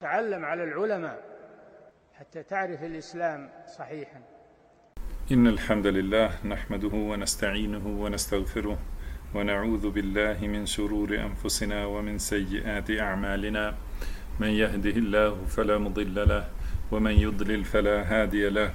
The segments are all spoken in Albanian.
تعلم على العلماء حتى تعرف الإسلام صحيحا. إن الحمد لله نحمده ونستعينه ونستغفره ونعوذ بالله من شرور أنفسنا ومن سيئات أعمالنا، من يهده الله فلا مضل له ومن يضلل فلا هادي له،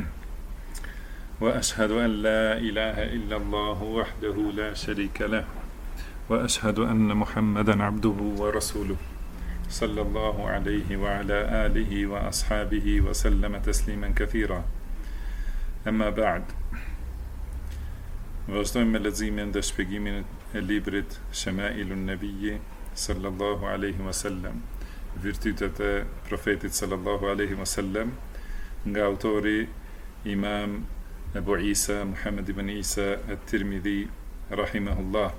وأشهد أن لا إله إلا الله وحده لا شريك له، وأشهد أن محمدا عبده ورسوله صلى الله عليه وعلى آله وأصحابه وسلم تسليما كثيرا. أما بعد. Vazhdojmë me leximin dhe shpjegimin e librit Shama'ilun Nabiyyi sallallahu alaihi wasallam, virtytet e profetit sallallahu alaihi wasallam, nga autori Imam Abu Isa Muhammad ibn Isa at-Tirmidhi rahimahullah.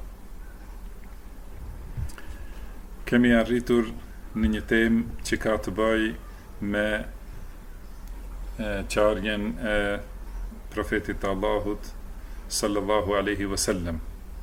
Kemi arritur në një temë që ka të bëjë me qarjen e profetit të Allahut sallallahu alaihi wasallam.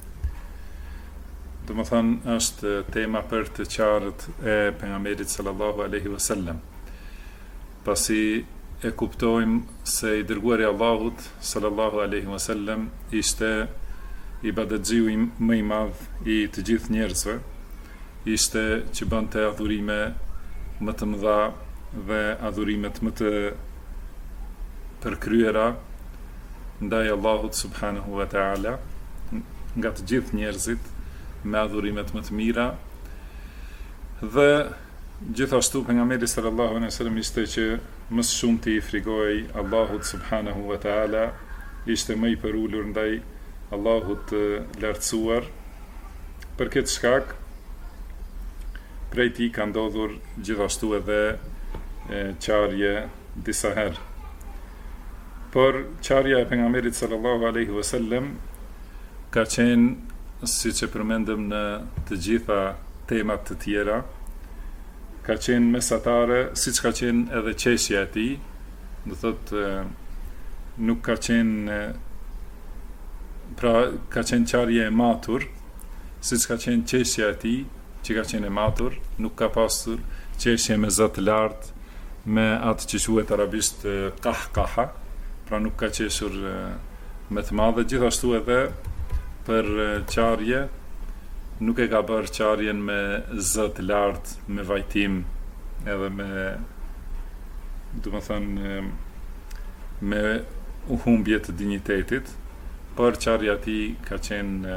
Do të thënë është tema për të qarët e pejgamberit sallallahu alaihi wasallam. Pasi e kuptojmë se i dërguari i Allahut sallallahu alaihi wasallam ishte ibadetxhiu më i madh i të gjithë njerëzve, ishte që bënte adhurime më të mëdha dhe adhurimet më të përkryera ndaj Allahut subhanahu wa ta'ala nga të gjithë njerëzit, me adhurimet më të mira. Dhe gjithashtu pejgamberi sallallahu alaihi wasallam ishte që më së shumti i frikoi Allahut subhanahu wa ta'ala, ishte më i përulur ndaj Allahut lartësuar. Për këtë shkak prej tij ka ndodhur gjithashtu edhe qarje disa herë. Por qarja e pejgamberit sallallahu alaihi wasallam ka qenë, siç e përmendëm në të gjitha temat të tjera, ka qenë mesatare, siç ka qenë edhe qeshja e tij, do thotë nuk ka qenë, pra ka qenë qarje e matur, siç ka qenë qeshja e tij, që ka qenë e matur, nuk ka pasur qeshje me zë të lartë, me atë që quhet arabisht qahqaha, pra nuk ka qeshur me të madhe. Gjithashtu edhe për qarje nuk e ka bërë qarjen me zë të lartë, me vajtim, edhe me, do të thënë, me humbje të dinjitetit, por qarja e tij ka qenë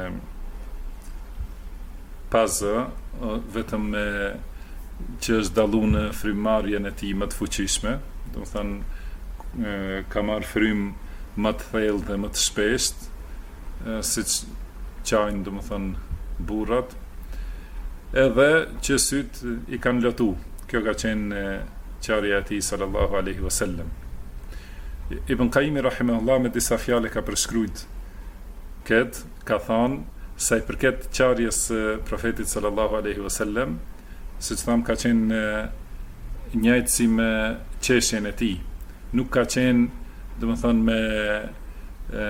pa zë, vetëm me që është dallu në frymëmarrjen e tij më të fuqishme, do të thënë ka marrë frymë më të thellë dhe më të shpeshtë, siç qajnë, do të thënë, burrat, edhe që syt i kanë lotu. Kjo ka qenë qarja e tij sallallahu alaihi wasallam. Ibn Qayyim rahimahullah me disa fjalë ka përshkruajt këtë, ka thënë sa i përket qarjes profetit sallallahu alaihi wasallam, siç tham, ka qenë njëjtë si me qeshjen e tij. Nuk ka qenë, do të thënë, me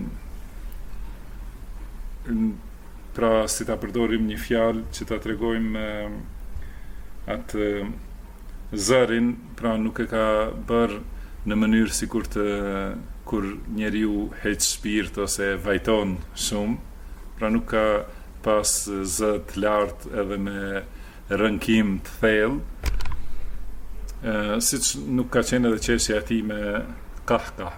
pra si ta përdorim një fjalë që ta tregojmë atë zërin, pra nuk e ka bërë në mënyrë sikur të kur njeriu heq shpirt ose vajton shumë, pra nuk ka pas zë të lartë edhe me rënkim të thellë, siç nuk ka qenë edhe qeshja e tij me qahqaha.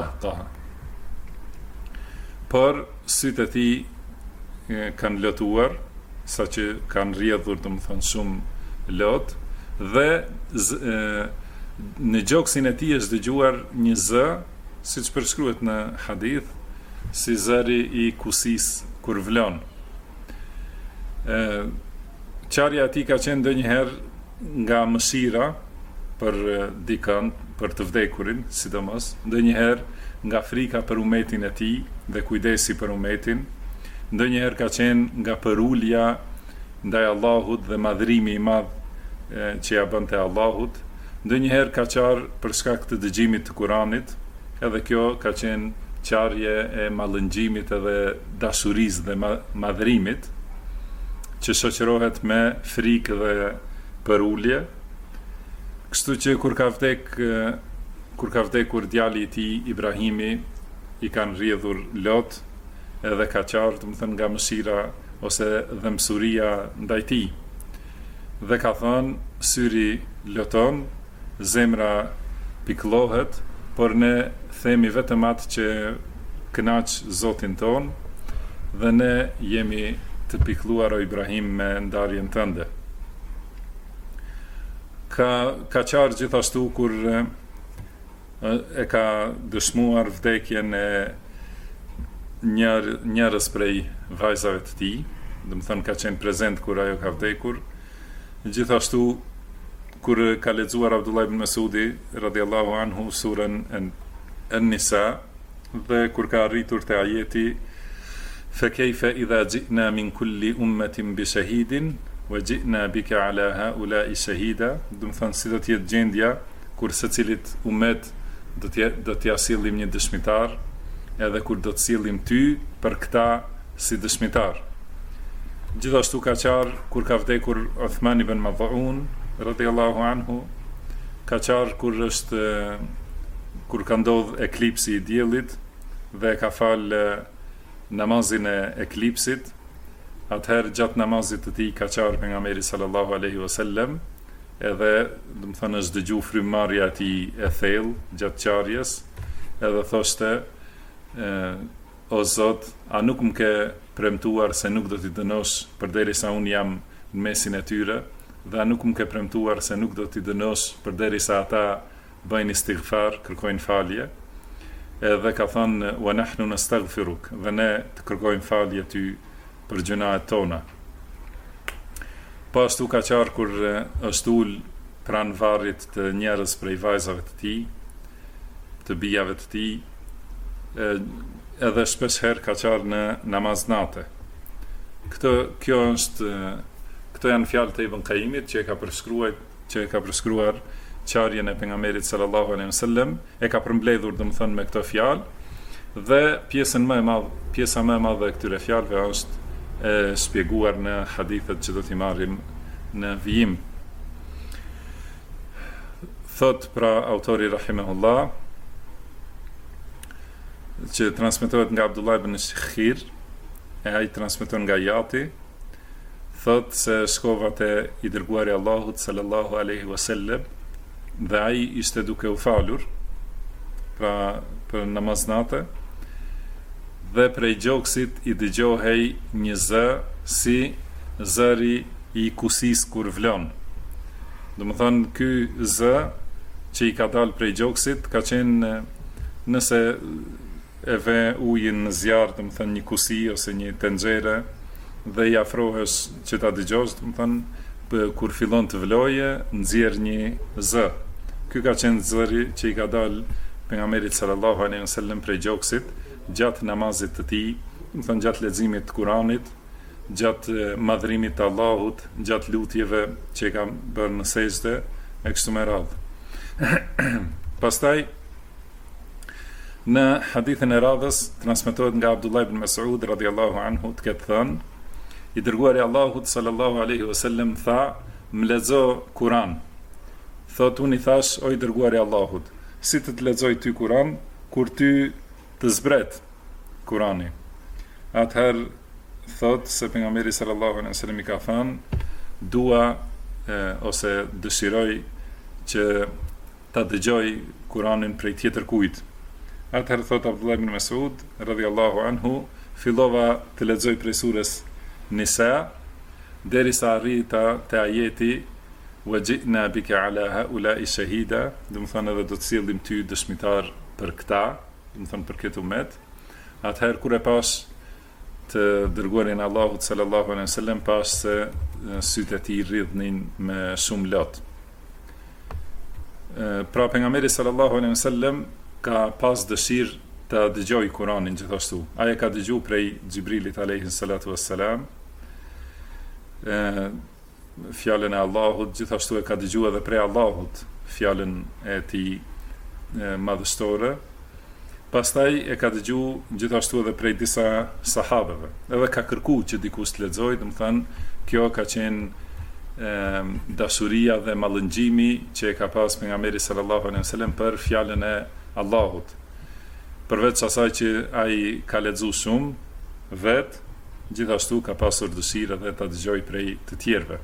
Por sytë e tij kanë lotuar, saqë kanë rrjedhur, domethënë, shumë lot, dhe në gjoksin e tij është dëgjuar një zë, siç përshkruhet në hadith, si zëri i kusis kur vlon. Qarja e tij ka qenë ndonjëherë nga mëshira për dikën, për të vdekurin, sidomos, ndonjëherë nga frika për umetin e tij dhe kujdesi për umetin, ndonjëherë ka qenë nga përulja ndaj Allahut dhe madhrimi i madh që ja bënte Allahut, ndonjëherë ka qarë për shkak të dëgjimit të Kuranit, edhe kjo ka qenë qarje e mallëngjimit edhe dashurisë dhe madhrimit, që shoqërohet me frikë dhe përulje, Kështu që kur ka vdekur djali I tij Ibrahimi, I kanë rrjedhur Lot edhe ka qarë, domethënë nga mëshira ose dhe mësuria ndaj tij. Dhe ka thënë, syri loton, zemra pikëllohet, por ne themi vetëm atë që kënaq Zotin ton, dhe ne jemi të pikëlluar o Ibrahim me ndarjen tënde. Ka qarë gjithashtu kur e ka dëshmuar vdekjen e njërës prej vajzave të tij, domethënë ka qenë prezent kur ajo ka vdekur. Gjithashtu kur ka lexuar Abdullah ibn Masudi radhiyallahu anhu surën An-Nisa, dhe kur ka arritur te ajeti fa kayfa idha ji'na min kulli ummatin bi shahidin wa ji'na bika ala haula'i shahida, domethënë si do të jetë gjendja kur secilit ummet do t'ja sillim një dëshmitar, edhe kur do të sillim ty për këta si dëshmitar. Gjithashtu ka qarë kur ka vdekur Uthman ibn Mad'un radhiyallahu anhu, ka qarë kur ka ndodh eklipsi I diellit dhe ka fal namazin e eklipsit. Atëherë gjatë namazit të tij ka qarë pejgamberi sallallahu alaihi wasallam, edhe domethënë është dëgju frymëmarrja e tij e thellë gjatë qarjes, edhe thoshte: o Zot, a nuk më ke premtuar se nuk do t'i dënosh përderisa unë jam në mesin e tyre, dhe a nuk më ke premtuar se nuk do t'i dënosh përderisa ata bëjnë istighfar, kërkojnë falje. Edhe ka thënë: wa nahnu nastaghfiruk, dhe ne të kërkojmë falje ty për gjunahet tona. Po ashtu ka qarë kur është ul pranë varrit të njerëz prej vajzave të tij, të bijave të tij, edhe shpesh herë ka qarë në namaz nate. Këto janë fjalët e Ibn Qayyimit që e ka përshkruar qarjen e pejgamberit sallallahu alaihi wasallam, e ka përmbledhur domethënë me këto fjalë, dhe pjesa më e madhe e këtyre fjalëve është e shpjeguar në hadithet që do t'i marrim në vijim. Thot pra autori rahimahullah, që transmetohet nga Abdullah ibn Shikhir, e ai transmeton nga Jati, thot se shkova te I dërguari Allahut sallallahu alaihi wasallam, dhe ai ishte duke u falur pra për namaz nate, dhe prej gjoksit I dëgjohej një zë si zëri I kusis kur vlon. Domethënë ky zë që I ka dalë prej gjoksit ka qenë, nëse e ve ujin në zjarr, domethënë një kusi ose një tenxhere, dhe I afrohesh që ta dëgjosh, domethënë kur fillon të vloje, nxjerr një zë. Ky ka qenë zëri që I ka dalë pejgamberit sallallahu alaihi wasallam prej gjoksit gjatë namazit të tij, domethënë gjatë leximit të Kuranit, gjatë madhrimit të Allahut, gjatë lutjeve që I ka bërë në sejdë e kështu me radhë. Pastaj në hadithin e radhës transmetohet nga Abdullah ibn Mas'ud radhiyallahu anhu të ketë thënë: I dërguari Allahut sallallahu alaihi wasallam tha, më lexo Kur'an. Thot, unë I thash, o I dërguari Allahut, si të lexoj ty Kur'an kur ty të zbret Kurani. Atëherë thot se pejgamberi sallallahu alaihi wasallam I ka thënë: dua ose dëshiroj që ta dëgjoj Kur'anin prej tjetër kujt. Atëherë thot Abdullah ibn Mas'ud radhiyallahu anhu, fillova të lexoj prej surës Nisa derisa arrita te ajeti wa ji'na bika ala haula'i shahida, domethënë edhe do të sillim ty dëshmitar për këta, domethënë për këtë ummet. Atëherë kur e pash të dërguarin Allahut sallallahu alaihi wasallam, pash se sytë e tij rridhnin me shumë lot. Pra pejgamberi sallallahu alaihi wasallam ka pas dëshirë të dëgjoj Kur'anin gjithashtu. Ai ka dëgjuar prej Xhibrilit alayhi salatu wassalam fjalën e Allahut, gjithashtu e ka dëgjuar edhe prej Allahut fjalën e tij madhështore. Pastaj e ka dëgjuar gjithashtu edhe prej disa sahabeve. Edhe ka kërkuar që dikush të lexojë, domethënë kjo ka qenë dashuria dhe mallëngjimi që e ka pas pejgamberi sallallahu alaihi wasallam për fjalën e Allahut. Përveç asaj që ai ka lexuar shumë vet, gjithashtu ka pasur dëshirë dhe ta dëgjoj prej të tjerëve.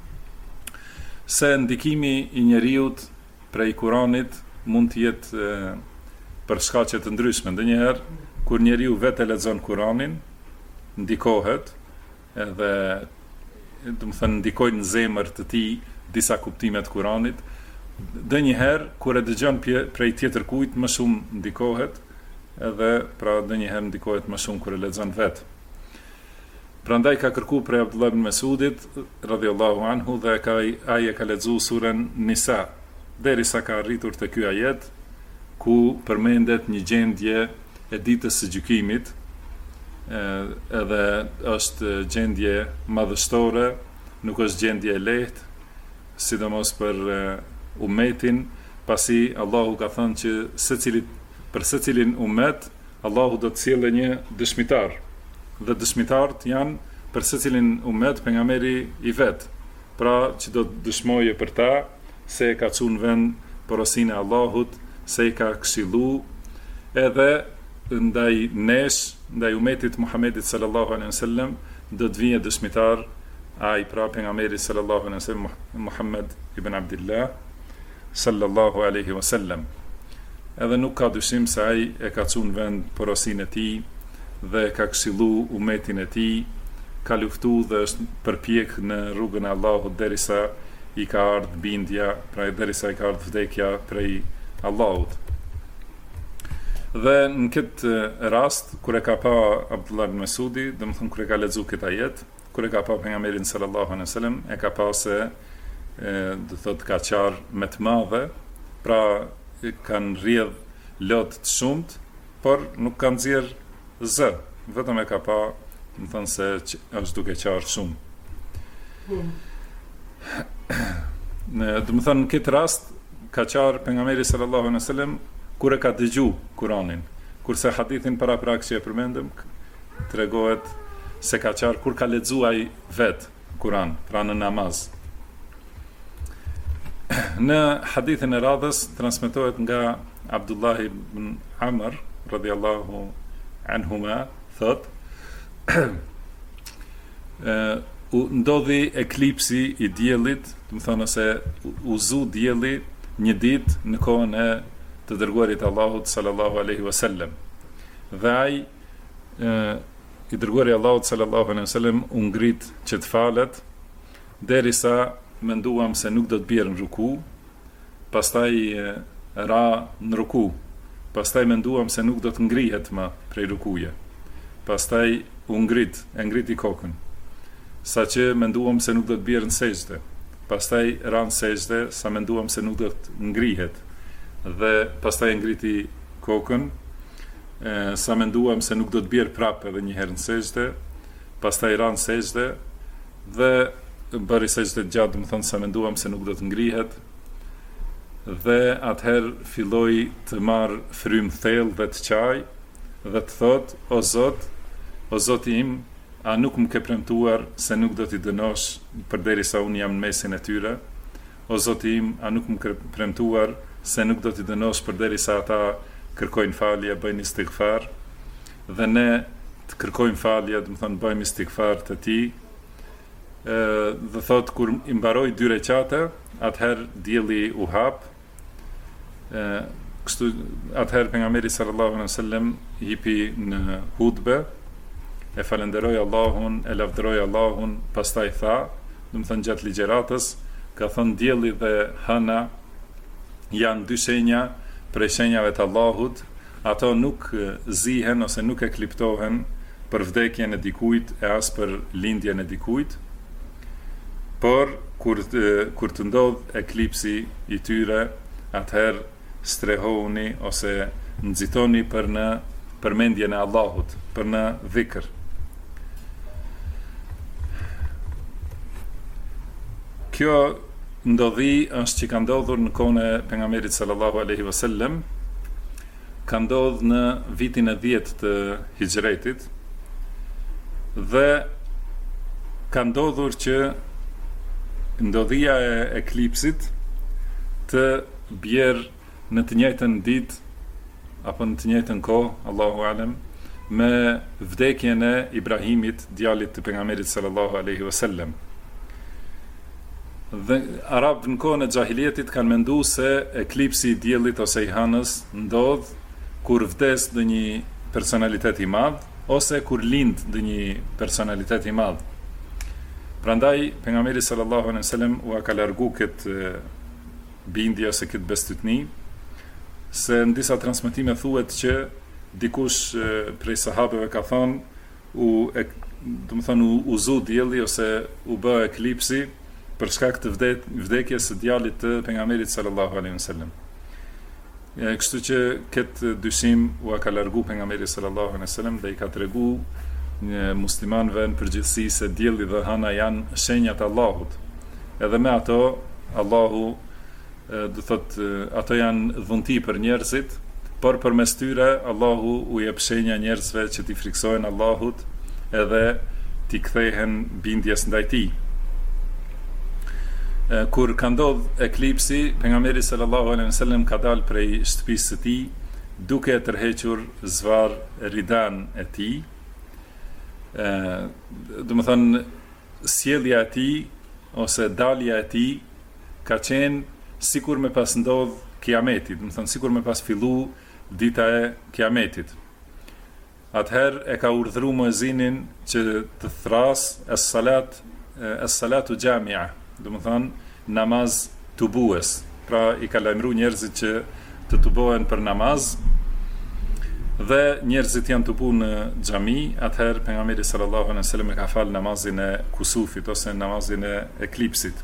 Se ndikimi i njeriut prej Kuranit mund të jetë për shkaqe të ndryshme. Ndonjëherë kur njeriu vetë lexon Kuranin, ndikohet edhe do të thënë ndikojnë në zemër të tij disa kuptime të Kuranit. Ndonjëherë kur e dëgjon prej tjetër kujt më shumë ndikohet, edhe pra ndonjëherë ndikohet më shumë kur e lexon vetë. Prandaj ka kërkuar prej Abdullah ibn Mesudit radhiyallahu anhu dhe ai e ka lexuar surën Nisa derisa ka arritur te ky ajet ku përmendet një gjendje e ditës së gjykimit, edhe është gjendje madhështore, nuk është gjendje e lehtë, sidomos për umetin, pasi Allahu ka thënë që për secilin umet Allahu do të sjellë një dëshmitar, dhe dëshmitarët janë për secilin umet pejgamberi i vet, pra që do të dëshmojë për ta se ka çuar vend porosinë e Allahut, se i ka këshillu edhe ndaj nesh, ndaj umetit Muhammedit sallallahu alaihi wasallam, do të vijë dëshmitar ai pra pejgamberi sallallahu alaihi wasallam Muhammed ibn Abdullah sallallahu alaihi wasallam. Edhe nuk ka dyshim se ai e ka çuar vend porosinë e tij dhe ka këshillu umetin e tij, ka luftu dhe është përpjek në rrugën e Allahut derisa i ka ardhur bindja, pra derisa i ka ardhur vdekja prej Allahut. Dhe në këtë rast, kur e ka pa Abdullah ibn Mesudi, dhe më thënë kur e ka lexuar këtë ajet, kur e ka pa pejgamberin sallallahu alaihi wasallam, e ka pa se do thot ka qarë me të madhe, pra kanë rrjedh lot të shumt, por nuk kanë nxjerr zë, vetëm e ka pa, më thënë se është duke qarë shumë. Do më thënë në këtë rast ka qarë pejgamberi sallallahu alaihi wasallam kur e ka dëgju Kuranin, kurse hadithin paraprak që e përmendëm tregohet se ka qarë kur ka lexuar ai vet Kuran, pra në namaz. Në hadithin e radhës transmetohet nga Abdullah ibn Amr radhiyallahu anhuma thot ndodhi eklipsi i diellit, do të thonë se u zu dielli një ditë në kohën e të dërguarit Allahut sallallahu alaihi wasallam. Dhe ai i dërguari Allahut sallallahu alaihi wasallam u ngrit që të falet derisa menduam se nuk do të bjerë në ruku, pastaj ra në ruku, pastaj menduam se nuk do të ngrihet më prej rukuje, pastaj u ngriti kokën, saqë menduam se nuk do të bjerë në sejdë, pastaj ra në sejdë sa menduam se nuk do të ngrihet, dhe pastaj ngriti kokën, sa menduam se nuk do të bjerë prapë edhe një herë në sejdë, pastaj ra në sejdë dhe bëri sejdë gjatë, do të thonë sa menduam se nuk do të ngrihet, dhe atëherë filloi të marr frym thellë dhe të qaj dhe të thot: o Zoti im, a nuk më ke premtuar se nuk do t'i dënosh përderisa unë jam në mesin e tyre? O Zoti im, a nuk më ke premtuar se nuk do t'i dënosh përderisa ata kërkojnë falje, bëjnë istighfar, dhe ne të kërkojmë falje, do të thonë bëjmë istighfar të ti. Dhe thot kur i mbaroi 2 rekate, atëherë dielli u hap. Kështu atëherë pejgamberi sallallahu alaihi wasallam hipi në hutbe, e falenderoi Allahun, e lavdëroi Allahun, pastaj tha, do të thonë gjatë ligjëratës, ka thënë dielli dhe hëna janë 2 shenja prej shenjave të Allahut, ato nuk zihen ose nuk e kliptohen për vdekjen e dikujt e as për lindjen e dikujt, por kur të ndodh eklipsi i tyre, atëherë strehohuni ose nxitoni për në përmendjen e Allahut, për në dhikr. Kjo ndodhi është që ka ndodhur në kohën e pejgamberit sallallahu alaihi wasallam, ka ndodhur në vitin e 10 të Hijretit, dhe ka ndodhur që ndodhia e eklipsit të bjerë në të njëjtën ditë apo në të njëjtën kohë, Allahu alem, me vdekjen e Ibrahimit, djalit të pejgamberit sallallahu alaihi wasallam. Dhe arabët në kohën e xahiliyetit kanë menduar se eklipsi i diellit ose i hënës ndodh kur vdes ndonjë personalitet i madh ose kur lind ndonjë personalitet i madh. Prandaj pejgamberi sallallahu alaihi wasallam u ka largu këtë bindje ose këtë bestytni, se në disa transmetime thuhet që dikush prej sahabeve ka thonë u zu dielli ose u bë eklipsi për shkak të vdekjes së djalit të pejgamberit sallallahu alaihi wasallam. Kështu që këtë dyshim u ka largu pejgamberi sallallahu alaihi wasallam dhe i ka tregu muslimanëve në përgjithësi se dielli dhe hëna janë shenjat e Allahut. Edhe me ato Allahu do thot ato janë dhunti për njerëzit, por përmes tyre Allahu u jep shenja njerëzve që t'i friksohen Allahut edhe t'i kthehen bindjes ndaj tij. Kur ka ndodh eklipsi, pejgamberi sallallahu alaihi wasallam ka dalë prej shtëpisë së tij duke tërhequr zvar ridan e tij. Do të thonë sjellja e tij ose dalja e tij ka qenë sikur me pas ndodh kiametit, do të thonë sikur me pas fillu dita e kiametit. Atëherë e ka urdhëruar muezinin që të thras as-salatu jamia, do të thonë namaz tubues. Pra i ka lajmëruar njerëzit që të tubohen për namaz, dhe njerëzit janë tubu në xhami. Atëherë pejgamberi sallallahu alaihi wasallam e ka fal namazin e kusufit ose namazin e eklipsit.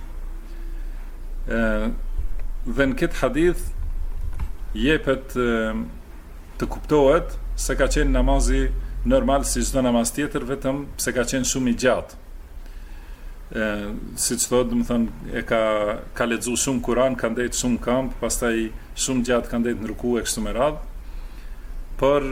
Dhe në këtë hadith jepet të kuptohet se ka qenë namazi normal si çdo namaz tjetër, vetëm pse ka qenë shumë i gjatë. Siç thotë, do të thonë e ka lexuar shumë Kur'an, ka ndejt shumë kamp, pastaj shumë gjatë ka ndejt në ruku e kështu me radhë. Por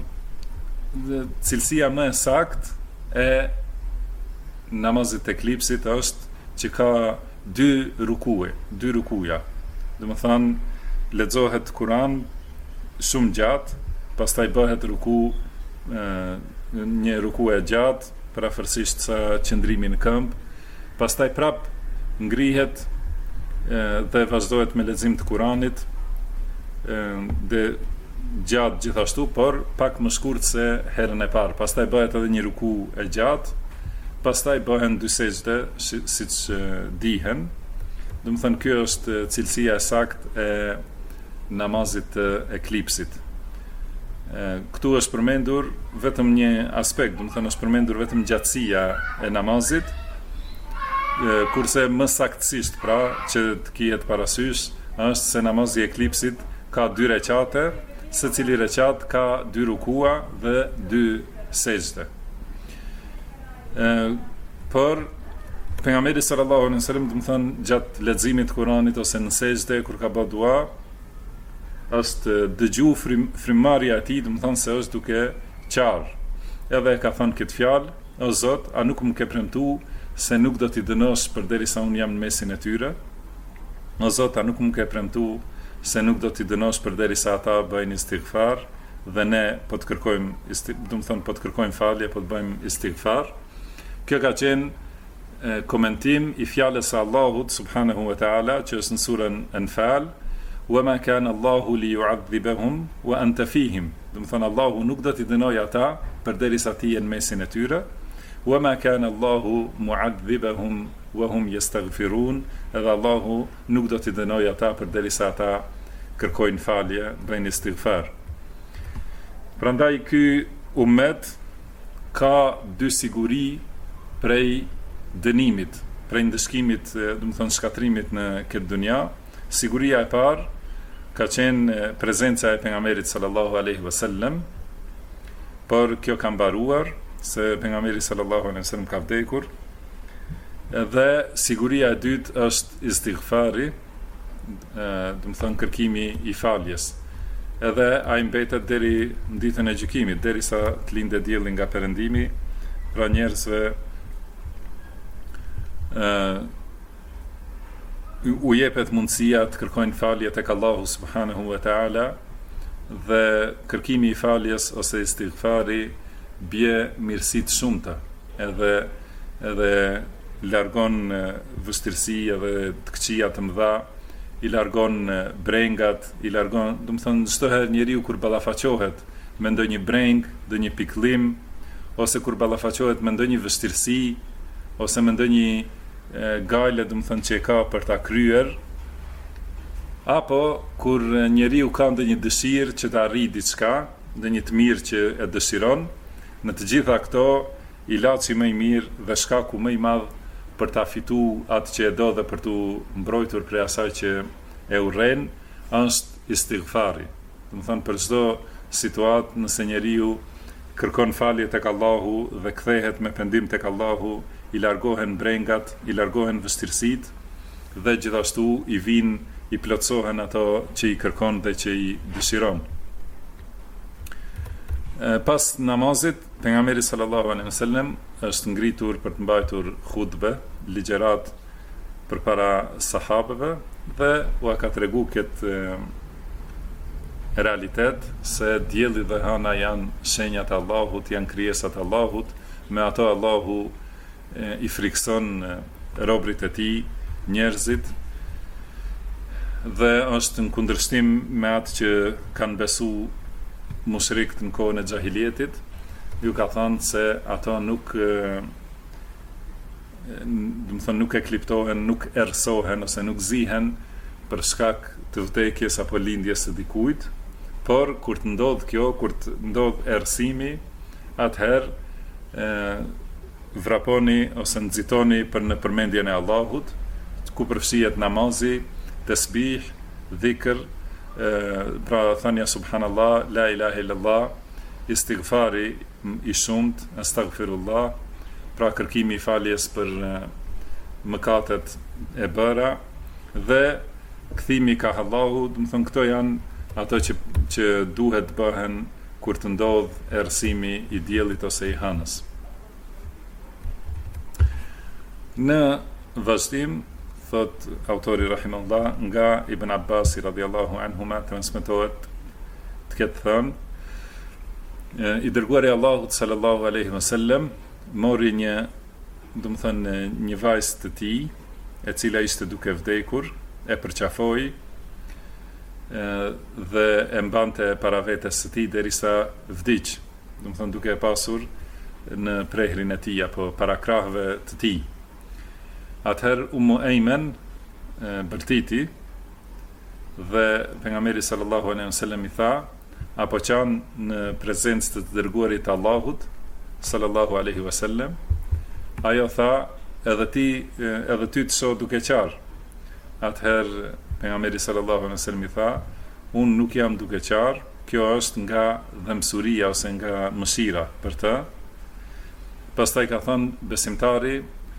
cilësia më e saktë e namazit të eklipsit është që ka dy rukuja. Do të thonë lexohet Kur'an shumë gjatë, pastaj bëhet ruku, një ruku e gjatë, parafërsisht sa qëndrimi në këmbë, pastaj prap ngrihet dhe vazhdohet me lexim të Kuranit, dhe gjatë gjithashtu, por pak më shkurt se herën e parë. Pastaj bëhet edhe një ruku e gjatë, pastaj bëhen dy sejdë siç dihen. Do të thënë kjo është cilësia e saktë e namazit të eklipsit. Këtu është përmendur vetëm një aspekt, do të thënë është përmendur vetëm gjatësia e namazit, kurse më saktësisht, pra, që të kihet parasysh, është se namazi i eklipsit ka 2 rekate, secili rekat ka 2 rukua dhe 2 sejdë. Por pejgamberi sallallahu alaihi wasallam, do të thonë gjatë leximit të Kuranit ose në sejdë kur ka bë dua, është dëgju frymëmarrja e tij, do të thonë se është duke qarë. Edhe ka thënë këtë fjalë: o Zot, a nuk më ke premtuar se nuk do t'i dënosh përderisa unë jam në mesin e tyre? O Zot, a nuk më ke premtuar se nuk do t'i dënosh përderisa ata bëjnë istighfar dhe ne po të kërkojmë, do të thonë po të kërkojmë falje, po të bëjmë istighfar. Kjo ka qenë komentim i fjalës së Allahut subhanahu wa ta'ala, që është në surën Anfal: wa ma kana Allahu li yu'adhibahum wa anta fihim. Do të thonë Allahu nuk do t'i dënojë ata përderisa ti je në mesin e tyre. Wa ma kana Allahu mu'adhibahum wa hum yastaghfirun. Edhe Allahu nuk do t'i dënojë ata përderisa ata kërkojnë falje, bëjnë istighfar. Prandaj ky ummet ka 2 siguri prej dënimit, prej ndëshkimit, do të thonë shkatrimit në këtë dunja. Siguria e parë ka qenë prezenca e pejgamberit sallallahu alaihi wasallam, por kjo ka mbaruar se pejgamberi sallallahu alaihi wasallam ka vdekur. Dhe siguria e dytë është istighfari, do të thonë kërkimi i faljes. Edhe ai mbetet deri në ditën e gjykimit, derisa të lindë dielli nga perëndimi, pra njerëzve u jepet mundësia të kërkojnë falje tek Allahu subhanahu wa taala, dhe kërkimi i faljes ose istighfari bie mirësi të shumta, edhe largon vështirësi edhe të këqija të mëdha, i largon brengat, i largon, do të thonë çdo herë njeriu kur ballafaqohet me ndonjë breng, ndonjë pikëllim, ose kur ballafaqohet me ndonjë vështirësi, ose me ndonjë gale, do të thonë që e ka për ta kryer, apo kur njeriu ka ndonjë dëshirë që të arrijë diçka, ndonjë të mirë që e dëshiron, në të gjitha këto ilaçi më i mirë dhe shkaku më i madh për ta fituar atë që e do dhe për t'u mbrojtur prej asaj që e urren, është istighfari. Do të thonë për çdo situatë, nëse njeriu kërkon falje tek Allahu dhe kthehet me pendim tek Allahu, i largohen brengat, i largohen vështirësitë dhe gjithashtu i vinë, i plotësohen ato që i kërkon dhe që i dëshiron. Pas namazit, pejgamberi sallallahu alaihi wasallam është ngritur për të mbajtur hutbe, ligjërat përpara sahabëve, dhe u ka tregu këtë realitet se dielli dhe hana janë shenjat e Allahut, janë krijesat e Allahut, me ato Allahu i frikson robrit e tij, njerëzit, dhe është në kundërshtim me atë që kanë besu mushrikët në kohën e xahilietit. Ju ka thënë se ato nuk nuk e kliptohen, nuk errësohen ose nuk zihen për shkak të vdekjes apo lindjes së dikujt, por kur të ndodh kjo, kur të ndodh errësimi, atëherë vraponi ose nxitoni për në përmendjen e Allahut, ku përfshihet namazi, tasbih, dhikr, pra thënia subhanallah, la ilaha illallah, istighfari i shumt, astaghfirullah, pra kërkimi i faljes për mëkatet e bëra, dhe kthimi ka Allahu. Do të thonë këto janë ato që duhet bëhen kur të ndodh errësimi i diellit ose i hënës. Në vazhdim, thot autori rahimahullah, nga Ibn Abbas radhiyallahu anhuma transmetohet të ketë thënë, i dërguari i Allahut sallallahu alaihi wasallam mori një vajzë të tij, e cila ishte duke vdekur, e përqafoi dhe e mbante para vetes së tij derisa vdiq, do të thonë duke e pasur në prehrin e tij apo para krahëve të tij. Atëherë Ummu Ejmen bërtiti dhe pejgamberi sallallahu alaihi wasallam i tha, apo qanë në prezencë të dërguarit Allahut sallallahu alaihi wasallam, ajo tha, edhe ty të shoh duke qarë. Atëherë pejgamberi sallallahu alaihi wasallam i tha, unë nuk jam duke qarë, kjo është nga dhëmsuria ose nga mëshira për të. Pastaj ka thënë, besimtari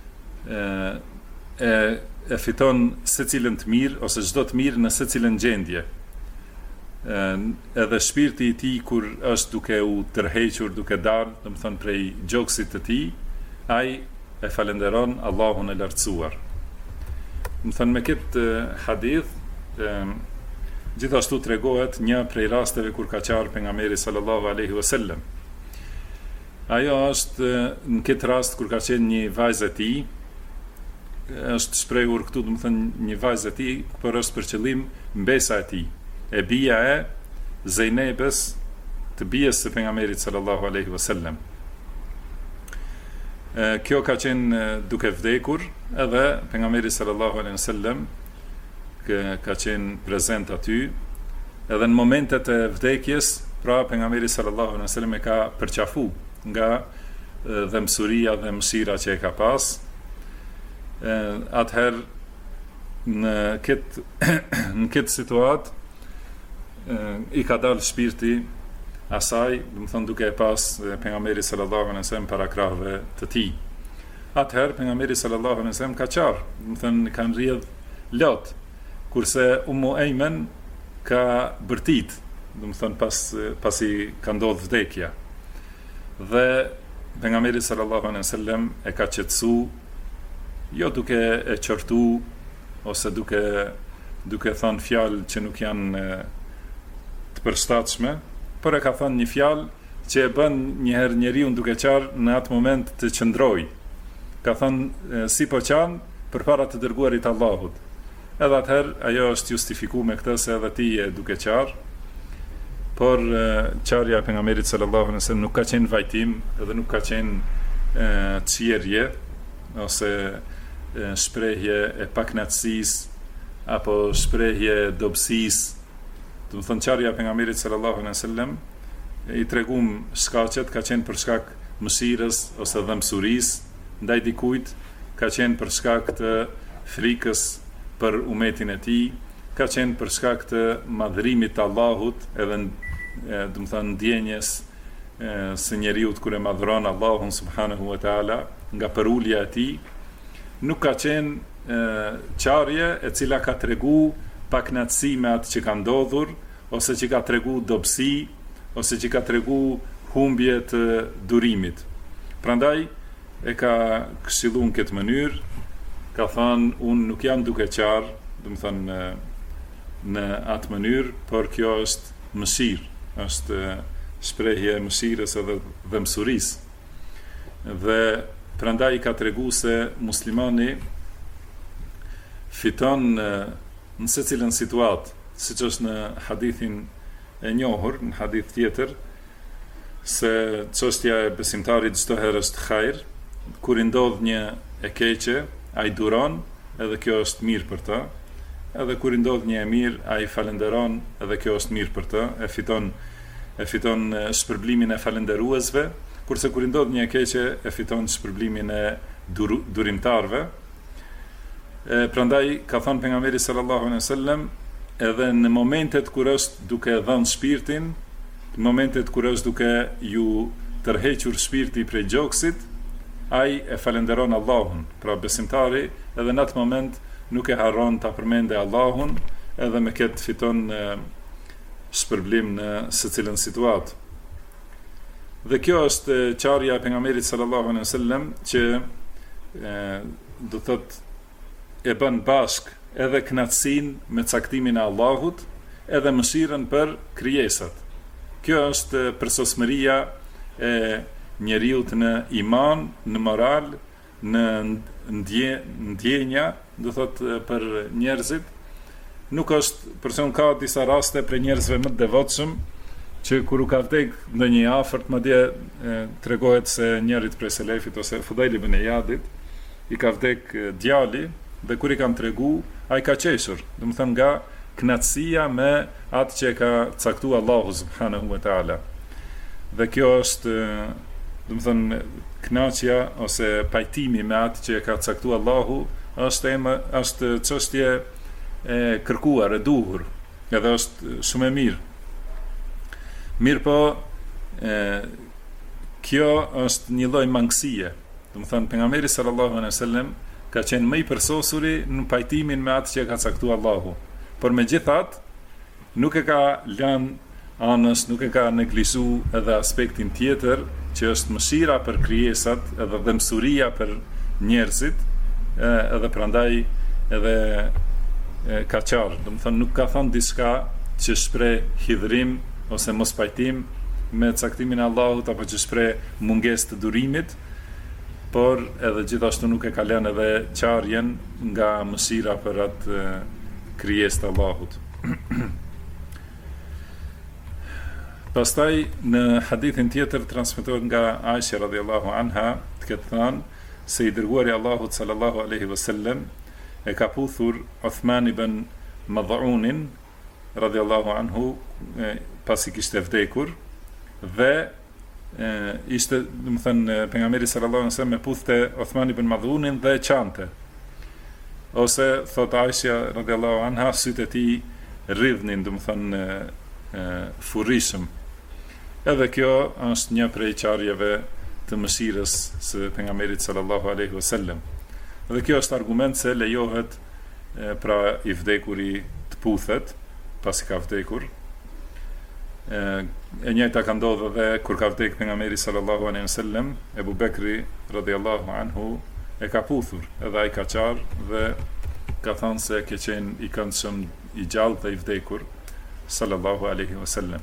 e fiton secilën të mirë ose çdo të mirë në secilën gjendje. Edhe shpirti i tij kur është duke u tërhequr, duke dalë, domethënë prej gjoksit të tij, ai e falenderon Allahun e lartësuar. Domethënë me këtë hadith gjithashtu tregohet një prej rasteve kur ka qarë pejgamberi sallallahu alaihi wasallam. Ajo është në këtë rast kur ka qenë një vajzë e tij, është shprehur këtu, domethënë një vajzë e tij, por është për qëllim mbesa e tij, e bija e Zejnebes, të bijes së pejgamberit sallallahu alaihi wasallam. Kjo ka qenë duke vdekur, edhe pejgamberi sallallahu alaihi wasallam ka qenë prezent aty, edhe në momentet e vdekjes, pra pejgamberi sallallahu alaihi wasallam e ka përqafu nga dhëmsuria dhe mëshira që e ka pas. Atëherë në këtë situatë i ka dalë shpirti asaj, domethënë duke e pas pejgamberi sallallahu alaihi wasallam para krahëve të tij. Atëherë pejgamberi sallallahu alaihi wasallam ka qarë, domethënë kanë rrjedh lot, kurse Ummu Ejmen ka bërtit, domethënë pasi ka ndodhur vdekja. Dhe pejgamberi sallallahu alaihi wasallam e ka qetësu, jo duke e qortu ose duke thënë fjalë që nuk janë të përshtatshme, por e ka thënë një fjalë që e bën njëherë njeriu duke qarë në atë moment të qëndroj. Ka thënë si po qanë përpara të dërguarit Allahut. Edhe atëherë ajo është justifikuar me këtë se edhe ti je duke qarë, por qarja e pejgamberit sallallahu alaihi wasallam nuk ka qenë vajtim, edhe nuk ka qenë çierje ose shprehje e paknatësisë apo shprehje dobësisë. Do të thonë qarja e pejgamberit sallallahu alaihi wasallam i tregum shkaqet ka qenë për shkak mëshirës ose dëmsurisë ndaj dikujt, ka qenë për shkak të frikës për umetin e tij, ka qenë për shkak të madhërimit të Allahut, edhe do të thënë ndjenjes së njeriu kur e madhron Allahun subhanahu wa taala nga përulja e tij. Nuk ka qenë qarje e cila ka tregu paknatësi me atë që ka ndodhur, ose që ka tregu dobësi, ose që ka tregu humbje të durimit. Prandaj e ka këshilluar në këtë mënyrë, ka thënë unë nuk jam duke qarë, do të thënë në atë mënyrë, por kjo është mëshirë, është shprehje e mëshirës edhe dëmsurisë. Dhe prandaj ka tregu se muslimani fiton në secilën situatë, siç është në hadithin e njohur, në hadith tjetër, se çështja e besimtarit çdo herë është hajër, kur i ndodh një e keqe, ai duron, edhe kjo është mirë për të. Edhe kur i ndodh një e mirë, ai falenderon, edhe kjo është mirë për të, e fiton shpërblimin e falenderuesve, kurse kur i ndodh një e keqe, e fiton shpërblimin e durimtarve. Prandaj ka thënë pejgamberi sallallahu alaihi wasallam, edhe në momentet kur është duke dhënë shpirtin, në momentet kur është duke ju tërhequr shpirti prej gjoksit, ai e falenderon Allahun. Pra besimtari edhe në atë moment nuk e harron ta përmendë Allahun, edhe me këtë fiton shpërblim në secilën situatë. Dhe kjo është qarja e pejgamberit sallallahu alaihi wasallam që do thotë e bën bashk edhe kënaqësinë me caktimin e Allahut, edhe mëshirën për krijesat. Kjo është përsosmëria e njeriut në iman, në moral, në ndjenja, do thot për njerëzit. Nuk është, përse unë ka disa raste për njerëzve më të devotshëm, që kur u ka vdek ndonjë afërt, madje tregohet se njerit prej selefit ose Fudajl ibn Iyadit i ka vdek djali, dhe kur i kanë tregu, ai ka qeshur, do të thënë nga kënaqësia me atë që ka caktuar Allahu subhanahu wa taala. Dhe kjo është, do të thënë, kënaqësia ose pajtimi me atë që ka caktuar Allahu është çështje e kërkuar, e duhur, edhe është shumë e mirë. Mirë po, kjo është një lloj mangësie. Do të thënë, pejgamberi sallallahu alaihi wasallam ka qenë më i përsosuri në pajtimin me atë që ka caktuar Allahu. Por megjithatë, nuk e ka lënë anës, nuk e ka neglizhu edhe aspektin tjetër, që është mëshira për krijesat, edhe dëmsuria për njerëzit, edhe prandaj edhe ka qarë. Do të thënë, nuk ka thënë diçka që shpreh hidhrim ose mos pajtim me caktimin e Allahut, apo që shpreh mungesë të durimit, por edhe gjithashtu nuk e ka lënë edhe qarjen nga mëshira për atë krijesë të Allahut. Pastaj në hadithin tjetër transmetohet nga Aisha radhiyallahu anha, të ketë thënë se i dërguari Allahut sallallahu alaihi wasallam e ka puthur Uthman ibn Mad'unin radhiyallahu anhu pasi kishte vdekur, dhe ishte, do të thënë, pejgamberi sallallahu alaihi wasallam e puthte Uthman ibn Mad'unin dhe çante. Ose thot Aisha radhiyallahu anha, sytë e tij rridhnin, do të thënë, furrishëm. Edhe kjo është një prej qarjeve të mëshirës së pejgamberit sallallahu alaihi wasallam. Dhe kjo është argument se lejohet pra i vdekuri të puthet pasi ka vdekur. E njëjta ka ndodhur edhe kur ka vdekur pejgamberi sallallahu alaihi wasallam, Ebu Bekri radhiyallahu anhu e ka puthur, edhe ai ka qarë dhe ka thënë se ke qenë i këndshëm, i gjallë dhe i vdekur, sallallahu alaihi wasallam.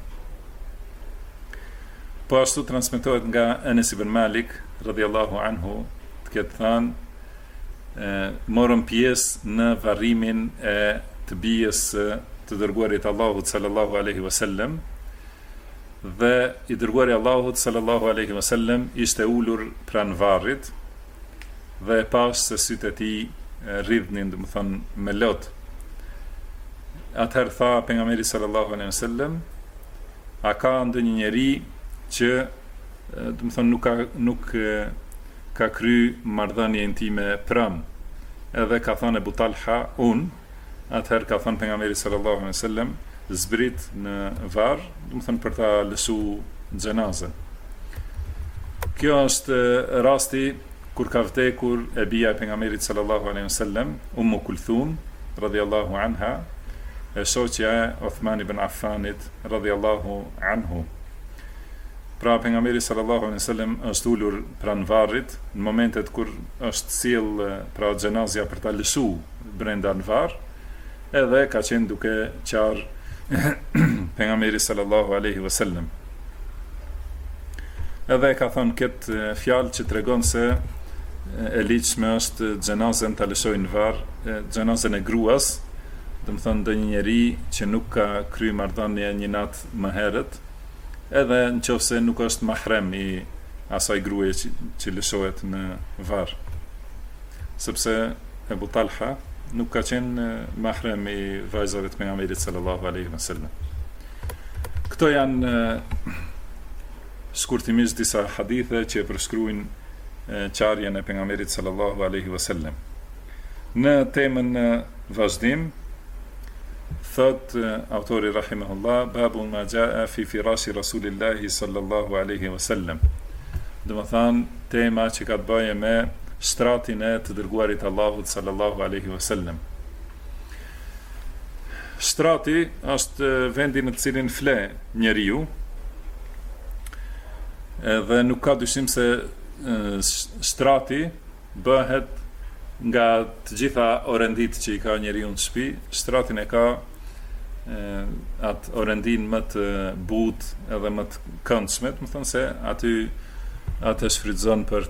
Po ashtu transmetohet nga Enes ibn Malik radhiyallahu anhu, të ketë thënë, morëm pjesë në varrimin e të bijës të dërguarit Allahut sallallahu alaihi wasallam, dhe i dërguari Allahut sallallahu alaihi wasallam ishte ulur pranë varrit dhe pas se sytë e tij rridhnin, domethënë me lot. Atëherë tha pejgamberi sallallahu alaihi wasallam, a ka ndonjë njeri që domethënë nuk ka kry marrëdhënie intime pranë? Edhe ka thënë Abu Talha, unë. Atëherë ka thënë pejgamberi sallallahu alaihi wasallam, zbrit në varr, domethënë për ta lësu xhenazën. Kjo është rasti kur ka vdekur e bija e pejgamberit sallallahu alaihi wasallam, Ummu Kulthum radhiyallahu anha, e shoqja e Uthman ibn Affanit radhiyallahu anhu. Pra pejgamberi sallallahu alaihi wasallam është ulur pranë varrit në momentet kur është sjell pra xhenazja për ta lësu brenda në varr, edhe ka qenë duke qarë pejgamberi sallallahu alaihi wasallam. Edhe ka thënë këtë fjalë që tregon se e ligjshme është xhenazën ta lëshojnë në varr, xhenazën e gruas, domethënë ndonjë njeri që nuk ka kryer marrëdhënie një natë më herët, edhe nëse nuk është mahrem i asaj gruaje që lëshohet në varr. Sepse Abu Talha nuk ka qenë mahrem i vajzave të pejgamberit sallallahu alaihi wasallam. Këto janë shkurtimisht disa hadithe që përshkruajnë qarjen e pejgamberit sallallahu alaihi wasallam. Në temën vazhdim thot autori rahimahullah, babu ma jaa fi firashi rasulillahi sallallahu alaihi wasallam. Domethënë tema që ka të bëjë me shtratin e të dërguarit Allahut sallallahu alaihi wasallam. Shtrati është vendi në të cilin fle njeriu, edhe nuk ka dyshim se shtrati bëhet nga të gjitha orendit që i ka njeriu në shtëpi. Shtratin e ka atë orendin më të butë edhe më të këndshme, më thënë se atë shfrytëzon për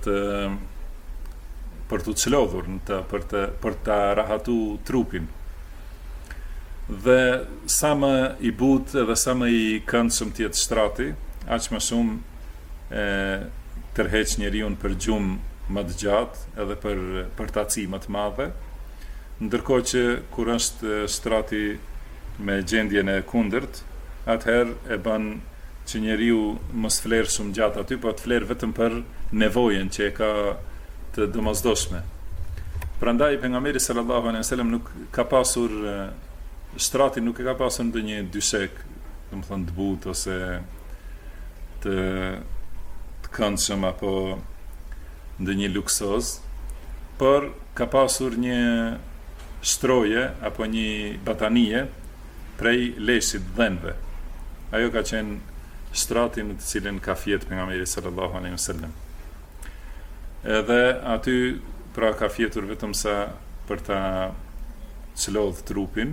të çlodhur, për të rahatu trupin. Dhe sa më i butë edhe sa më i këndshëm të jetë shtrati, aq më shumë tërheq njeriu për gjumë më të gjatë edhe për taci më të madhe, ndërkohë që kur është shtrati me gjendjen e kundërt, atëherë e bën që njeriu mos flerë shumë gjatë aty, po të flerë vetëm për nevojën që e ka të domosdoshme. Prandaj pejgamberi sallallahu alaihi wasallam nuk ka pasur shtrati, nuk e ka pasur ndonjë dyshek, domethënë të butë ose të këndshëm apo ndonjë luksoz, por ka pasur një shtroje apo një batanie prej leshit dhenve. Ajo ka qenë shtrati në të cilin ka fjetë pejgamberi sallallahu alaihi wasallam. Edhe aty pra ka fjetur vetëm sa për ta çlodh trupin,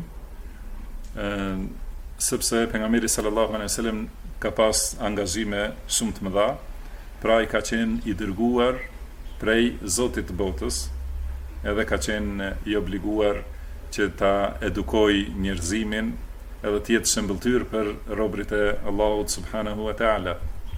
sepse pejgamberi sallallahu alaihi wasallam ka pas angazhime shumë të mëdha, pra i ka qenë i dërguar prej Zotit të botës, edhe ka qenë i obliguar që ta edukoj njerëzimin edhe të jetë shembulltyr për robërit e Allahut subhanahu wa taala.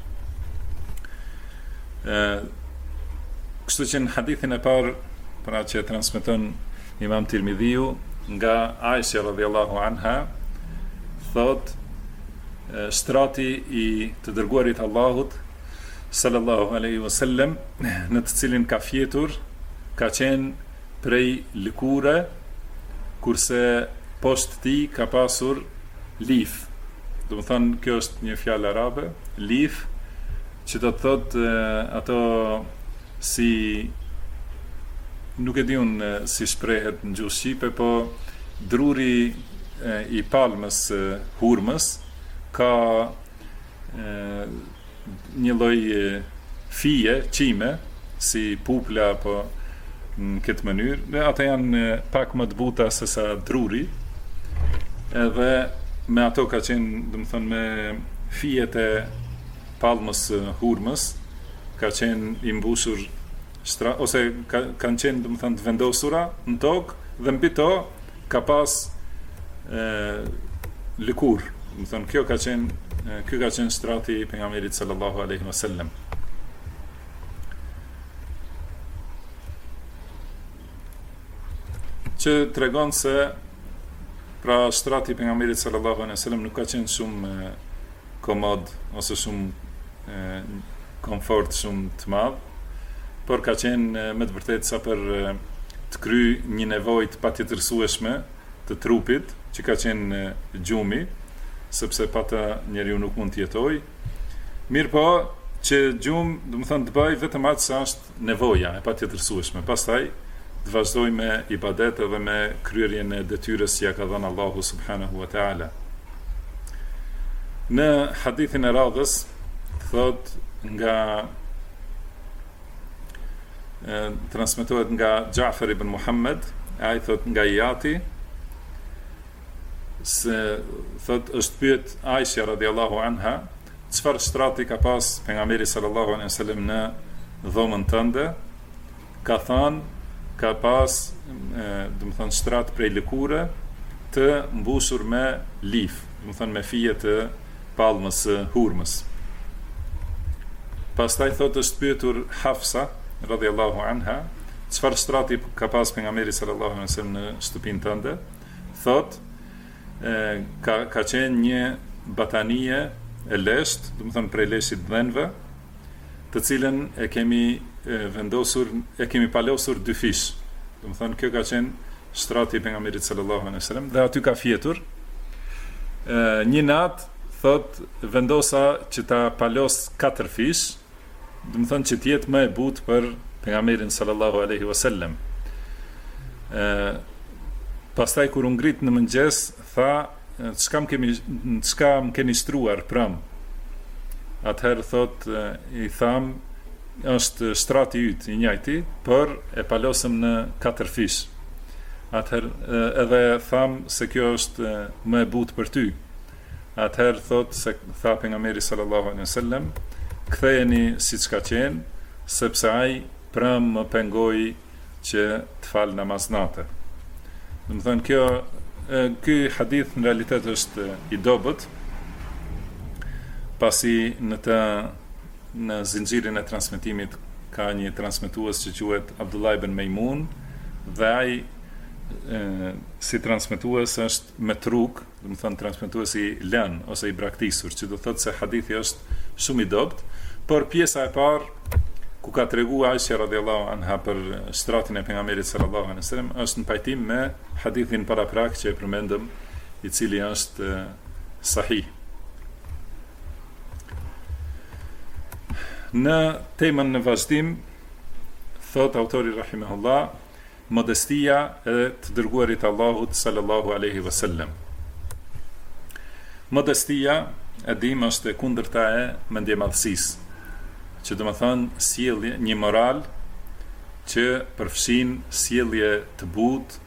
Kështu që në hadithin e parë, pra që transmeton Imam Tirmidhiu nga Aisha radhiyallahu anha, thot shtrati i të dërguarit Allahut sallallahu alaihi wasallam, në të cilin ka fjetur, ka qenë prej lëkure, kurse poshtë tij ka pasur lif. Do të thonë, kjo është një fjalë arabe, lif, që do të thotë ato si, nuk e di unë si shprehet në gjuhë shqipe, po druri i palmës hurmës ka një lloj fije, qime, si pupla apo në këtë mënyrë, dhe ata janë pak më të buta se sa druri, edhe me ato ka qenë, domethënë me fijet e palmës hurmës, ka qenë i mbushur ose kanë qenë domethënë të vendosura në tokë dhe mbi to ka pas lëkur. Domethënë ky ka qenë shtrati i pejgamberit sallallahu alaihi wasallam. Që tregon se pra shtrati i pejgamberit sallallahu alaihi wasallam nuk ka qenë shumë komod ose shumë komfort shumë të madh, por ka qenë me të vërtetë sa për të kry një nevojë të patjetërsueshme të trupit, që ka qenë gjumi, sepse pa ta njeriu nuk mund të jetojë. Mirë po, që gjumë, domethënë të bëj vetëm atë sa është nevoja e patjetërsueshme. Pastaj të vazhdoj me ibadet edhe me kryerjen e detyrës që ja ka dhënë Allahu subhanahu wa taala. Në hadithin e radhës thot nga transmetohet nga Ja'far ibn Muhammad, ai thot nga Iyati, se thot është pyet Aisha radhiyallahu anha, çfarë shtrati ka pas pejgamberi sallallahu alaihi wasallam në dhomën tënde? Ka thënë ka pas domethënë shtrat prej lëkure të mbushur me lif, domethënë me fije të palmës hurmës. Pastaj thotë është pyetur Hafsa radhiyallahu anha, çfarë shtrati ka pas pejgamberi sallallahu alaihi wasallam në shtëpinë tënde? Thotë ka qenë një batanie e lesht, domethënë prej leshit dhenve, të cilën e kemi vendosur, e kemi palosur dy fish. Domethënë kjo ka qenë shtrati i pejgamberit sallallahu alaihi wasallam dhe aty ka fjetur. Një natë thot vendosa që ta palos 4 fish, domethënë që të jetë më e butë për pejgamberin sallallahu alaihi wasallam. Pastaj kur u ngrit në mëngjes, tha, çka më keni shtruar prëm? Atëherë thot i tham, është shtrati yt i njëjti, por e palosëm në 4 fish. Atëherë edhe tham se kjo është më e butë për ty. Atëherë thot se tha pejgamberi sallallahu alaihi wasallam, ktheheni siç ka qenë, sepse ai prëm më pengoi që të fal namaz natë. Domethënë ky hadith në realitet është i dobët, pasi në zinxhirin e transmetimit ka një transmetues që quhet Abdullah ibn Mejmun, dhe ai si transmetues është metruk, domethënë transmetuesi i lën ose i braktisur, që do thotë se hadithi është shumë i dobët, por pjesa e parë ku ka treguar Aisha radhiyallahu anha për shtratin e pejgamberit sallallahu alaihi wasallam është në pajtim me hadithin paraprak që e përmendëm, i cili është sahih. Në temën në vazhdim, thot autori rahimahullah, modestia e të dërguarit Allahut sallallahu alaihi wasallam. Modestia, e dim, është e kundërta e mendjemadhësisë, që do të thonë sjellje, një moral që përfshin sjellje të butë,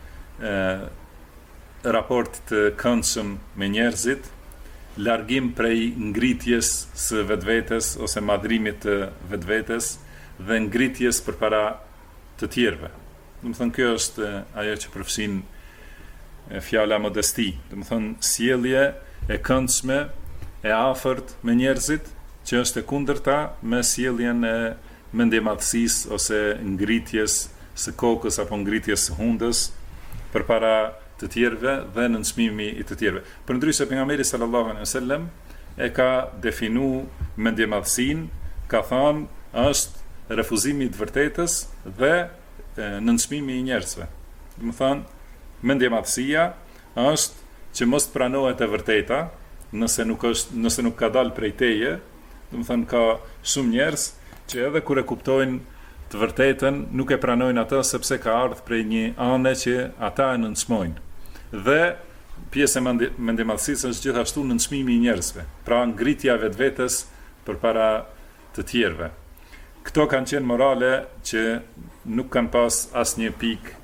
raport të këndshëm me njerëzit, largim prej ngritjes së vetvetes ose madhrimit të vetvetes dhe ngritjes përpara të tjerëve. Domethënë kjo është ajo që përfshin fjala modesti, domethënë sjellje e këndshme, e afërt me njerëzit, që është e kundërta me sjelljen e mendjemadhësisë ose ngritjes së kokës apo ngritjes së hundës përpara të tjerëve dhe në nënçmimi i të tjerëve. Përndryshe pejgamberi sallallahu alaihi wasallam e ka definu mendjemadhësinë, ka thënë është refuzimi i të vërtetës dhe nënçmimi i njerëzve. Do të thonë mendjemadhësia është që mos pranohet e vërteta, nëse nuk ka dalë prej teje. Do të thonë ka shumë njerëz që edhe kur e kuptojnë të vërtetën nuk e pranojnë atë sepse ka ardhur prej një ane që ata e nënçmojnë. Dhe pjesë e mendjemadhësisë është gjithashtu nënçmimi i njerëzve, pra ngritja e vetvetes përpara të tjerëve. këto kanë qenë morale që nuk kanë pas asnjë pikë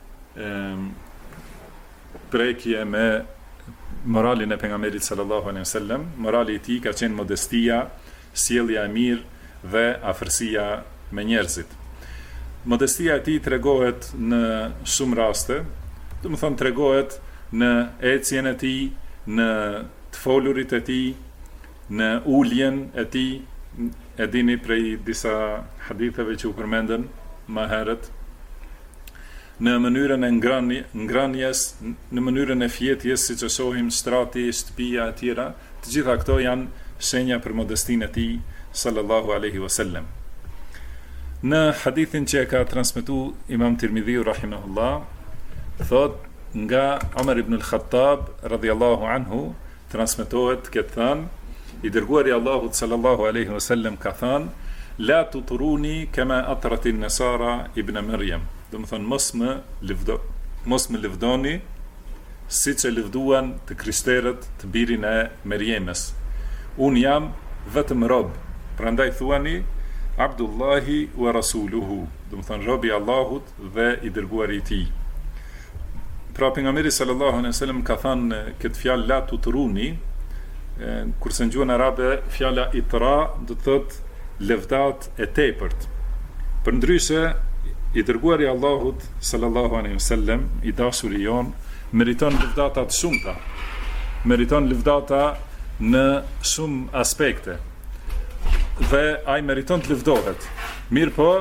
prekje me moralin e pejgamberit sallallahu alaihi wasallam. Morali i tij ka qenë modestia, sjellja e mirë dhe afërsia me njerëzit. Modestia e tij tregohet në shumë raste, do të thonë tregohet në ecjen e tij, në të folurit e tij, në uljen e tij, e dini prej disa haditheve që u përmendën më herët, në mënyrën e ngranjes, në mënyrën e fjetjes, siç e shohim strati, shtëpia e tjera, të gjitha këto janë shenja për modestinë e tij sallallahu alaihi wasallam. Në hadithin që e ka transmetuar Imam Tirmidhiu rahimahullah, thot nga Umar ibn al-Khattab radhiyallahu anhu, transmetohet këtë thënë, i dërguari i Allahut sallallahu alaihi wasallam ka thënë: la tuturuni kama atratin nasara ibn Maryam. Do të thonë mos më lëvdoni siç e lëvduan të krishterët të birin e Merjemes. Unë jam vetëm rob, prandaj thuani Abdullahi wa rasuluhu, do të thonë robi i Allahut dhe i dërguari i tij. Pra pejgamberi sallallahu alaihi wasallam ka thënë këtë fjalë la tuturuni, kurse në gjuhën arabe fjala itra do të thotë lëvdat e tepërt. Përndryshe i dërguari i Allahut sallallahu alaihi wasallam, i dashuri jon, meriton lëvdata të shumta. Meriton lëvdata në shumë aspekte. Dhe ai meriton të lëvdohet. Mirë po,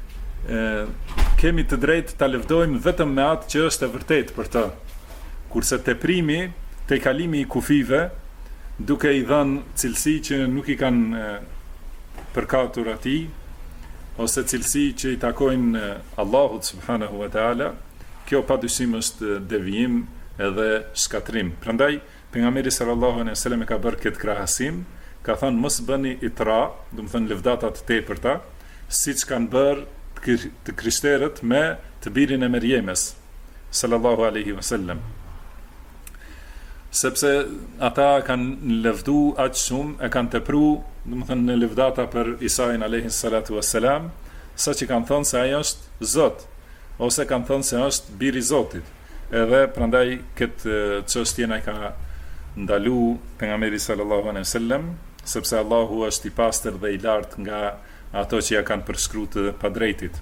kemi të drejtë ta lëvdojmë vetëm me atë që është e vërtetë për të. Kurse teprimi, tejkalimi i kufive, duke i dhënë cilësi që nuk i kanë përkatur atij, ose cilësi që i takojnë Allahut subhanahu wa taala, kjo padyshim është devijim edhe shkatrim. Prandaj pejgamberi sallallahu alaihi wasallam ka bërë këtë krahasim, ka thënë mos bëni itra, do të thënë lëvdata të tepërta, siç kanë bërë të krishterët me të birin e Merjemes sallallahu alaihi wasallam. Sepse ata kanë lëvdu aq shumë, e kanë tepruar, do të thënë në lëvdata për Isain alayhi salatu wassalam, sa që kanë thënë se ai është Zot, ose kanë thënë se është biri i Zotit. Edhe prandaj këtë çështje ai ka ndalu pejgamberi sallallahu alaihi wasallam, sepse Allahu është i pastër dhe i lartë nga ato që ja kanë përshkruar të padrejtit.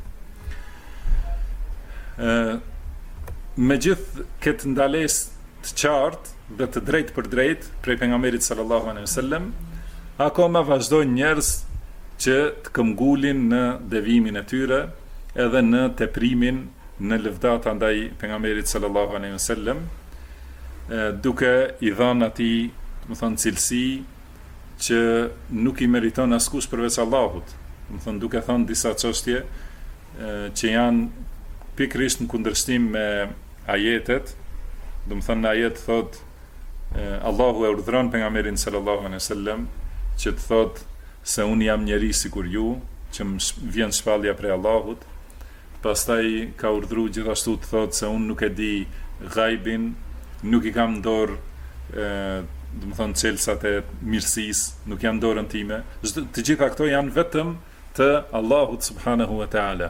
Me gjithë këtë ndalesë të qartë dhe të drejtë për drejtë prej pejgamberit sallallahu alaihi wasallam, akoma vazhdojnë njerëz që të këmbgulin në devimin e tyre edhe në teprimin në lëvdata ndaj pejgamberit sallallahu alaihi wasallam, duke i dhënë atij, do të thonë, cilësi që nuk i meriton askush përveç Allahut. Do të thonë, duke thënë disa çështje që janë pikërisht në kundërshtim me ajetet. Do të thonë, në ajet thot Allahu e urdhëron pejgamberin sallallahu alaihi wasallam që të thot se unë jam njeri sikur ju, që më vjen shpallja prej Allahut. Pastaj ka urdhëruar gjithashtu të thot se unë nuk e di ghaibin, nuk i kam dorë, do të thonë, çelësat e mirësisë, nuk janë dorën time. Të gjitha këto janë vetëm të Allahut subhanahu wa taala.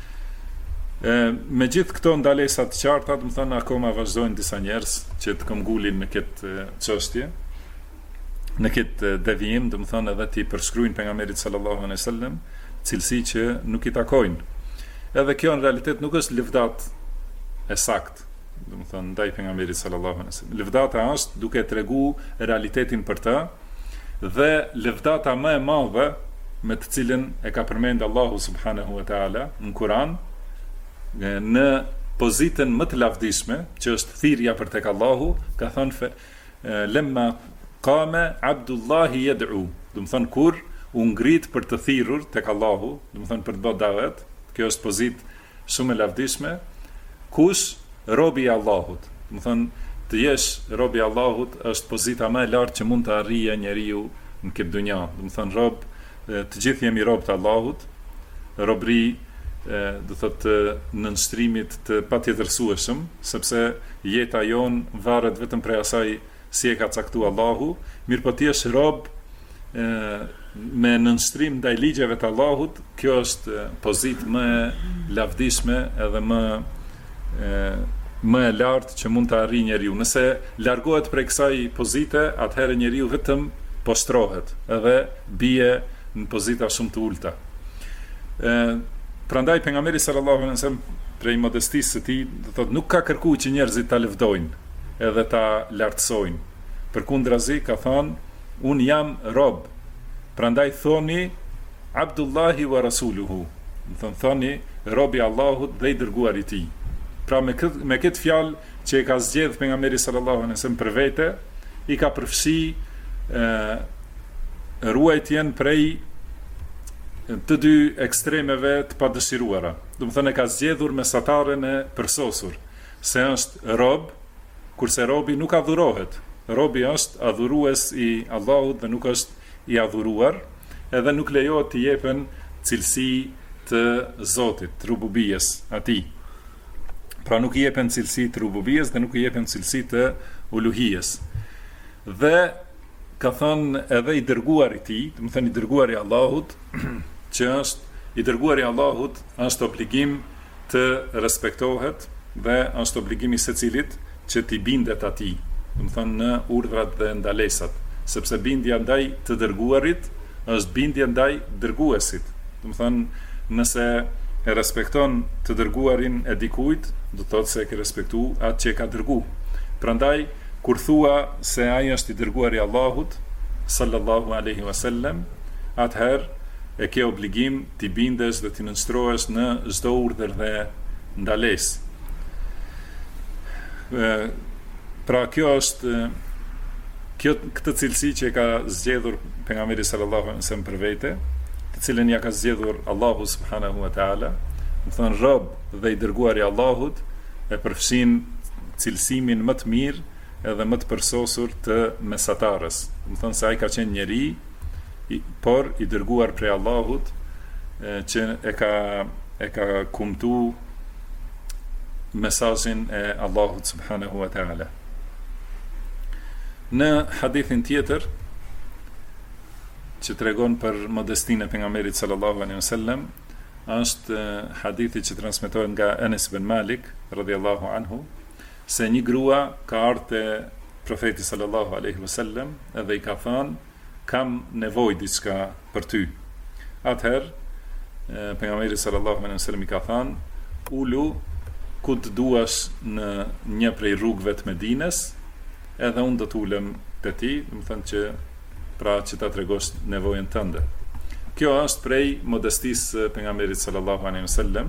Me gjithë këto ndalesa të qarta, do të thonë, akoma vazhdojnë disa njerëz që të këmbgulin në këtë çështje, në këtë devijim, do të thonë, edhe ti përshkruajnë pejgamberit sallallahu alaihi wasallam cilësi që nuk i takojnë. Edhe kjo në realitet nuk është lëvdat e saktë, do të thonë, ndaj pejgamberit sallallahu alaihi wasallam. Lëvdata është duke treguar realitetin për të, dhe lëvdata më e madhe me të cilën e ka përmendur Allahu subhanahu wa taala në Kur'an, në pozitën më të lavdishme, që është thirrja për tek Allahu, ka thënë lemma qama Abdullahi yad'u, do të thonë kur u ngrit për të thirrur tek Allahu, do të thonë për të bërë davet. Kjo është pozitë shumë e lavdishme. Kush? Robi i Allahut. Do të thonë të jesh robi i Allahut është pozita më e lartë që mund të arrijë njeriu në këtë dunja. Do të thonë rob, të gjithë jemi rob të Allahut. Robri do thotë në nënshëtrimit të patjetërsueshëm, sepse jeta jon varet vetëm prej asaj si e ka caktuar Allahu. Mirë po ti je rob me nënshtrim ndaj ligjeve të Allahut, kjo është pozitë më e lavdishme edhe më e lartë që mund të arrijë njeriu. Nëse largohet prej kësaj pozite, atëherë njeriu vetëm poshtrohet edhe bie në pozita shumë të ulta. Prandaj pejgamberi sallallahu alaihi wasallam prej modestisë së tij, do thotë nuk ka kërkuar që njerëzit ta lëvdojnë edhe ta lartësojnë. Përkundrazi ka thënë, unë jam rob. Prandaj thoni Abdullahi wa rasuluhu. Do thoni robi i Allahut dhe i dërguari i tij. Pra me këtë fjalë që e ka zgjedhur pejgamberi sallallahu alaihi wasallam për vete, i ka përfshi ruajtjen prej të dy ekstremeve të padëshiruara. Do të thënë e ka zgjedhur mesataren e përsosur, se është rob, kurse robi nuk adhurohet. Robi është adhurues i Allahut dhe nuk është i adhuruar, edhe nuk lejohet të jepen cilësi të Zotit, të rububijes atij. Pra nuk i jepen cilësi të rububijes dhe nuk i jepen cilësi të uluhijes. Dhe ka thënë edhe i dërguar i tij, do të thënë i dërguar i Allahut, që është i dërguar i Allahut, është obligim të respektohet dhe është obligim i secilit që t'i bindet atij, do të thënë në urdhrat dhe ndalesat, sepse bindja ndaj të dërguarit është bindja ndaj dërguesit. Do të thënë nëse e respekton të dërguarin e dikujt, do të thotë se e ke respektu atë që e ka dërgu. Prandaj, kur thua se ai është i dërguari i Allahut, sallallahu alaihi wasallam, atëherë e ke obligim t'i bindesh dhe t'i nënshtrohesh në çdo urdhër dhe ndalesë. Pra kjo është këtë cilësi që e ka zgjedhur pejgamberi sallallahu alaihi wasallam për vete, të cilën ja ka zgjedhur Allahu subhanahu wa taala, do të thonë rob dhe i dërguari i Allahut, e përfshin cilësimin më të mirë edhe më të përsosur të mesatarës. Do të thonë se ai ka qenë njeri, por i dërguar prej Allahut, që e ka kumtu mesazhin e Allahut subhanahu wa taala. Në hadithin tjetër që tregon për modestinë e pejgamberit sallallahu alaihi wasallam, është hadithi që transmetohet nga Anas ibn Malik radhiyallahu anhu, se një grua ka ardhur te profeti sallallahu alaihi wasallam dhe i ka thënë, kam nevojë diçka për ty. Atëherë pejgamberi sallallahu alaihi wasallam i ka thënë, ulu ku të duash në një prej rrugëve të Medinës, edhe unë do t'ulem te ti, do të thënë që pra që ta tregosh nevojën tënde. Kjo është prej modestisë pejgamberit sallallahu alaihi wasallam.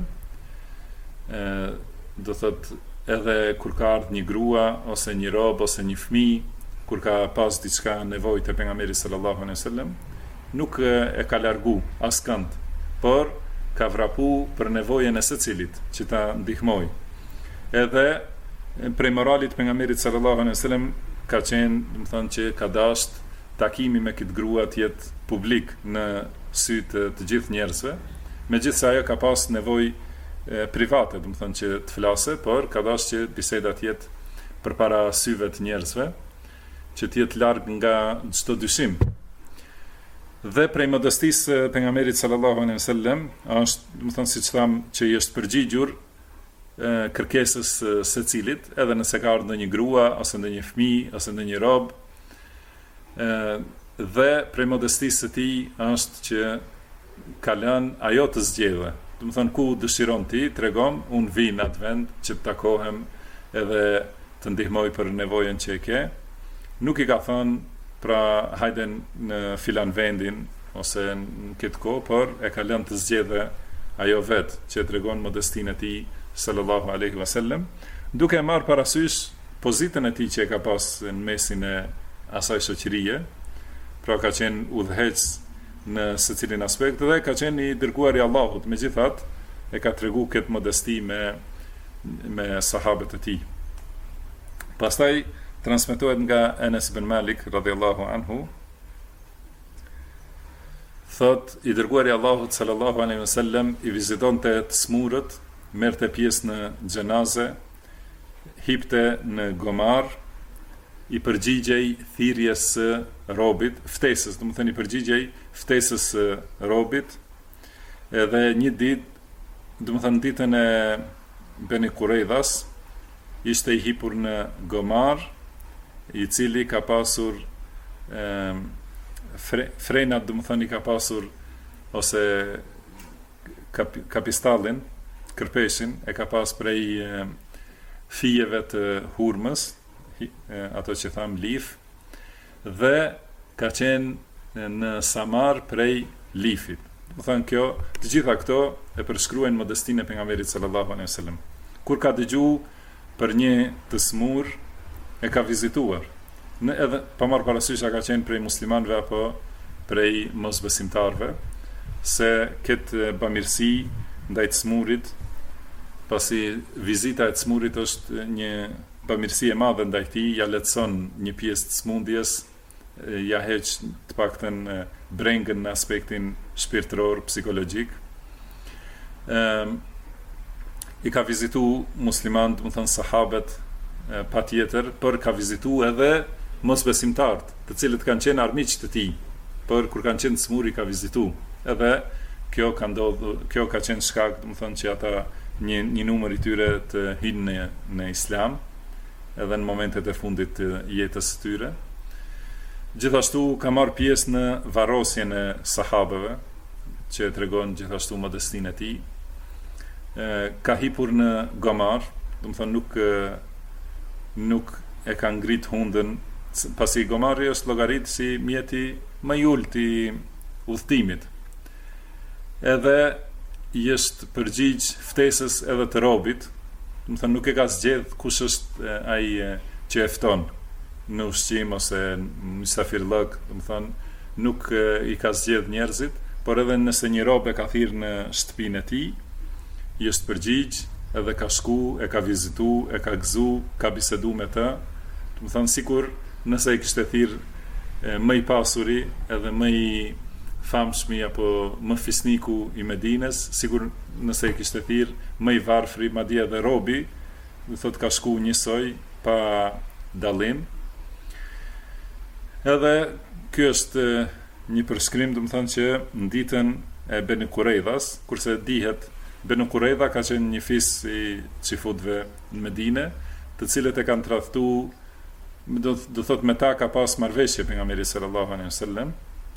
Do thotë edhe kur ka ardhur një grua ose një rob ose një fëmijë, kur ka pas diçka nevojë te pejgamberi sallallahu alaihi wasallam, nuk e ka largu askënd, por ka vrapu për nevojën e secilit që ta ndihmoj. Edhe prej moralit pejgamberit sallallahu alaihi wasallam ka qenë, do të thonë që ka dashur takimi me këtë grua të jetë publik në sy të gjithë njerëzve, megjithëse ajo ka pas nevojë private, do të thonë që të flasë, por ka dashur që biseda të jetë përpara syve të njerëzve, që të jetë larg nga çdo dyshim. Dhe prej modestisë pejgamberit sallallahu alaihi wasallam është, do të thonë siç tham, që i është përgjigjur kërkesës secilit, edhe nëse ka ardhur ndonjë grua ose ndonjë fëmijë ose ndonjë rob, dhe prej modestisë së tij është që ka lënë ajo të zgjedhë. Do të thonë ku dëshiron ti, tregon, unë vi në atë vend që të takohem edhe të ndihmoj për nevojën që e ke. Nuk i ka thënë pra hajde në filan vendin ose në këtë kohë, por e ka lënë të zgjedhë ajo vetë, që tregon modestinë e tij sallallahu alaihi wasallam, duke marrë parasysh pozitën e tij që e ka pas në mesin e asaj shoqërie, pra ka qenë udhëheqës në secilin aspekt dhe ka qenë i dërguar i Allahut, megjithatë e ka tregu këtë modesti me sahabët e tij. Pastaj transmetohet nga Anas ibn Malik radhiyallahu anhu, thot, i dërguar i Allahut sallallahu alaihi wasallam i vizitonte të smurët, merrte pjesë në xhenaze, hipte në gomar i përgjigjej thirrjes së robit, ftesës, domethënë i përgjigjej ftesës së robit, edhe një ditë, domethënë ditën e Beni Kurejdas, ishte i hipur në gomar, i cili ka pasur frenat, domethënë i ka pasur, ose kapistallin, kërpeshin, e ka pas prej fijeve të hurmës, ato që tham lif, dhe ka qenë në samar prej lifit. Më thënë kjo, të gjitha këto e përshkruajnë modestinë e pejgamberit sallallahu alaihi wasallam. Kur ka dëgju për një të smur, e ka vizituar. Edhe pa marrë parasysh a ka qenë prej muslimanëve apo prej mosbesimtarëve, se këtë bamirësi ndaj të smurit, pasi vizita e të smurit është një bamirësi e madhe ndaj tij, ja lehtëson një pjesë të smundjes, ja heq të paktën brengën në aspektin shpirtëror, psikologjik. I ka vizitu muslimanët, do të thënë sahabët, patjetër, por ka vizitu edhe mosbesimtarët, të cilët kanë qenë armiq të tij, por kur kanë qenë të smur i ka vizitu. Edhe kjo ka qenë shkak, do të thënë që ata një numër i tyre të hinë në islam, edhe në momentet e fundit të jetës së tyre. Gjithashtu ka marrë pjesë në varrosjen e sahabëve, që tregon gjithashtu modestinë e tij. Ka hipur në gomar, do të thonë nuk e ka ngrit hundën, pasi gomari është llogarit si mjeti më i ulët i udhëtimit. Edhe i është përgjigj ftesës edhe të robit, do të thënë nuk e ka zgjedh kush është ai që e fton në ushqim ose në mysafirllëk, do të thënë nuk i ka zgjedh njerëzit, por edhe nëse një rob e ka thirrë në shtëpinë e tij, i është përgjigj, edhe ka shku, e ka vizitu, e ka gëzu, ka bisedu me të, do të thënë sikur nëse i kishte thirrë më i pasuri edhe më i famshmi apo më fisniku i Medinës, sigur nëse i kishte thirrë më i varfri, madje edhe robi, do thotë ka shku njësoj pa dallim. Edhe ky është një përshkrim, do të thënë që në ditën e Beni Kurejdas, kurse dihet Beni Kurejda ka qenë një fis i çifutëve në Medinë, të cilët e kanë tradhtu, do thotë me ta ka pas marrëveshje pejgamberi sallallahu alaihi wasallam,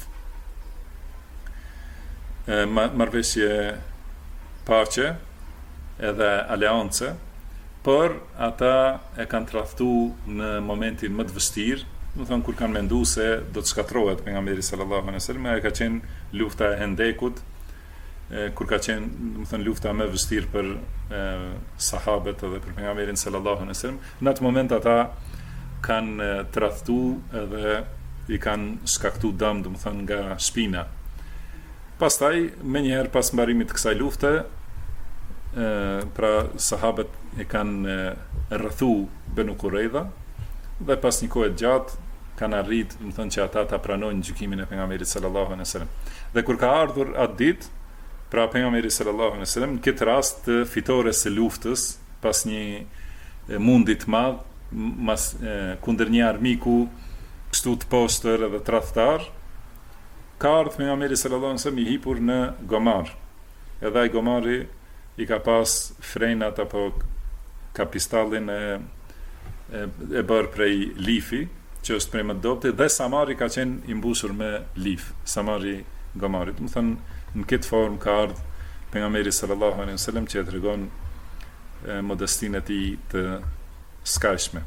marrëveshje paqe edhe aleance, por ata e kanë tradhtu në momentin më të vështirë, do të thonë kur kanë menduar se do të shkatërrohet pejgamberi sallallahu alaihi wasallam, ajo ka qenë lufta e Hendekut, kur ka qenë, do të thonë lufta më e vështirë për sahabët edhe për pejgamberin sallallahu alaihi wasallam. Në atë moment ata kanë tradhtu edhe i kanë shkaktuar dëm, do të thonë nga shpina. Pastaj, me njëherë pas mbarimit të kësaj lufte, pra sahabët e kanë rrethu Benu Kurejda, dhe pas një kohë gjatë kanë arritë, do të thonë që ata ta pranojnë gjykimin e pejgamberit sallallahu alaihi wasallam. Dhe kur ka ardhur atë ditë, pra pejgamberi sallallahu alaihi wasallam, në këtë rast të fitores së luftës, pas një mundi të madh, kundër një armiku kështu të poshtër edhe tradhtar, ka ardhur pejgamberi sallallahu alaihi wasallam i hipur në gomar. Edhe ai gomari i ka pas frenat apo kapistallin e bërë prej lifi, që është prej më dobët, dhe samari ka qenë i mbushur me lif, samari gomarit. Do të thënë në këtë formë ka ardhur pejgamberi sallallahu alaihi wasallam që e tregon modestinë e tij të skajshme.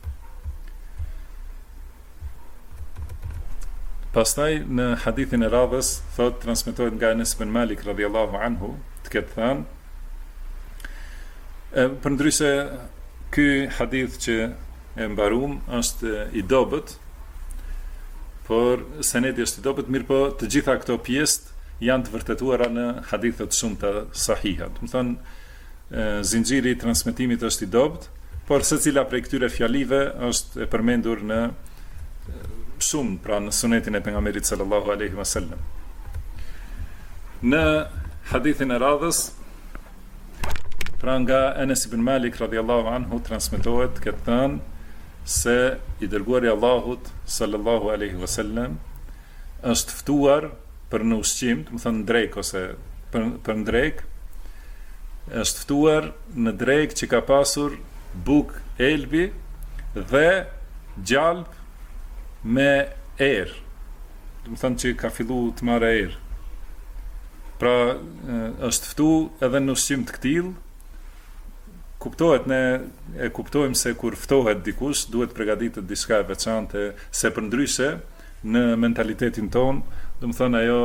Pastaj në hadithin e radhës thot transmetohet nga Anas ibn Malik radhiyallahu anhu, të ketë thënë, përndryshe ky hadith që e mbarum është i dobët, por senedi është i dobët, mirë po të gjitha këto pjesë janë të vërtetuara në hadithe të shumta sahiha. Do të thonë zinxhiri i transmetimit është i dobët, por secila prej këtyre fjalive është e përmendur në shumë, pra në sunetin e pejgamberit sallallahu alaihi wasallam. Në hadithin e radhës, pra nga Anas ibn Malik radhiyallahu anhu transmetohet këtë thënë se i dërguari Allahut sallallahu alaihi wasallam është ftuar për në ushqim, do të thënë drek ose për drek, është ftuar në drek që ka pasur buk elbi dhe gjalp me erë, do të thënë që ka fillu të marrë erë. Pra është ftu edhe në ushqim të këtill. Kuptohet, ne e kuptojmë se kur ftohet dikush duhet përgatitet diçka e veçantë, se përndryshe në mentalitetin ton, do të thënë ajo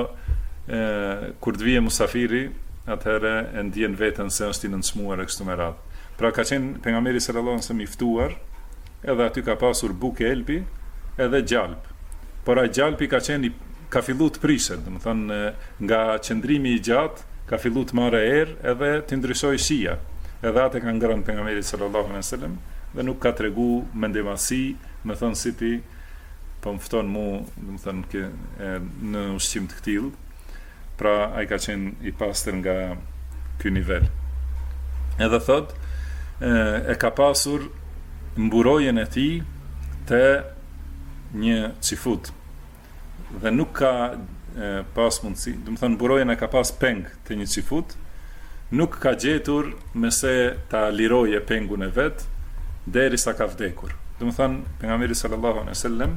kur të vije musafiri, atëherë e ndjen veten se është i nënçmuar e kështu me radhë. Pra ka qenë pejgamberi sallallahu alajhi wasallam i ftuar, edhe aty ka pasur bukë elbi edhe gjalp. Por ai gjalpi ka fillu të prishet, do të thënë nga qëndrimi i gjatë ka fillu të marrë erë edhe të ndryshoj shija. Edhe atë ka ngrënë pejgamberi sallallahu alajhi wasallam dhe nuk ka tregu mendemasi, më thon si ti po më fton mu, do të thënë në ushqim të këtill. Pra ai ka qenë i pastër nga ky nivel. Edhe thot e ka pasur mburojën e tij te një çifut dhe nuk ka pas mundësi, do të thënë mburojën e ka pas peng te një çifut, nuk ka gjetur me se ta liroje pengun e vet derisa ka vdekur. Do të thënë pejgamberi sallallahu alaihi wasallam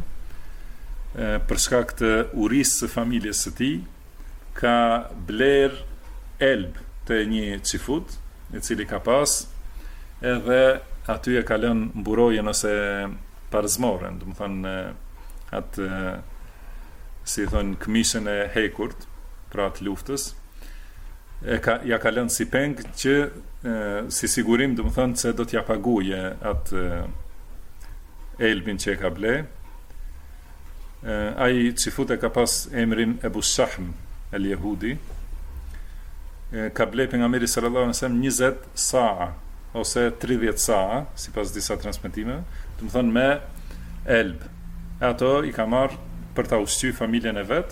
për shkak të urisë së familjes së tij ka bler elb të një çifut, i cili ka pas, edhe aty e ka lënë mburojën ose parzmoren, do të thënë atë si thonë këmishën e hekurt, pra të luftës, ja ka lënë si peng që si sigurim, do të thënë se do t'ja paguje atë elbin që e ka ble. Ai çifut e ka pas emrin Ebu Shahm el Jehudi. Ka ble pejgamberi sallallahu alajhi wasallam 20 saa ose 30 saa, sipas disa transmetime, do të thënë me elb. Ato i ka marrë për ta ushqyer familjen e vet.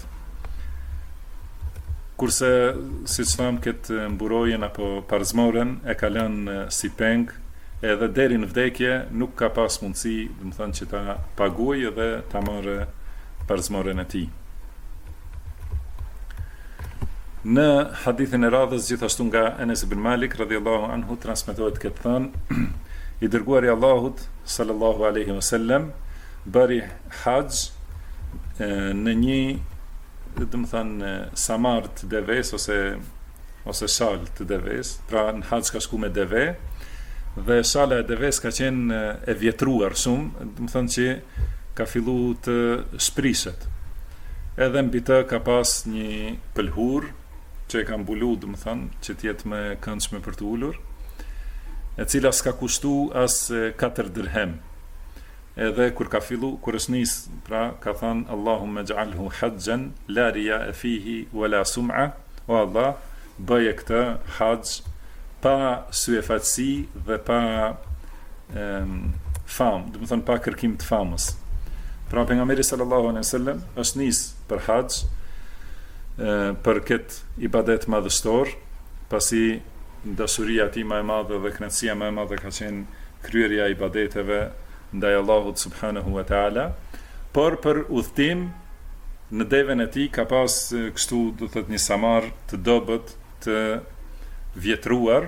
Kurse siç tham këtë mburojën apo parzmoren e ka lënë si peng, edhe deri në vdekje nuk ka pas mundësi, do të thënë që ta paguajë dhe ta marrë parzmoren e tij. Në hadithin e radhës gjithashtu nga Enes ibn Malik radhiyallahu anhu transmetohet këtë thënë, i dërguari Allahut sallallahu alaihi wasallam bëri haxh në një, do të thënë, samar të deves ose shal të deves. Pra në haxh ka shku me deve dhe shala e deves ka qenë e vjetruar shumë, do të thënë që ka fillu të shprishet. Edhe mbi të ka pas një pëlhur që e ka mbulu, do të thënë, që të jetë më këndshme për të ulur, e cila s'ka kushtu as 4 dirhem. Edhe kur ka fillu, kur është nis, pra ka thënë Allahumma ij'alhu hajjan la riya fihi wala sum'a, o Allah, bëje këtë haxh pa syefatësi dhe pa famë, do të thënë pa kërkim të famës. Pra pejgamberi sallallahu alaihi wasallam është nis për haxh, për këtë ibadet madhështor, pasi dashuria e tij më e madhe dhe kënaqësia më e madhe ka qenë kryerja e ibadeteve ndaj Allahut subhanahu wa taala, por për udhtim në devën e tij ka pas kështu, do të thotë, një samar të dobët, të vjetruar.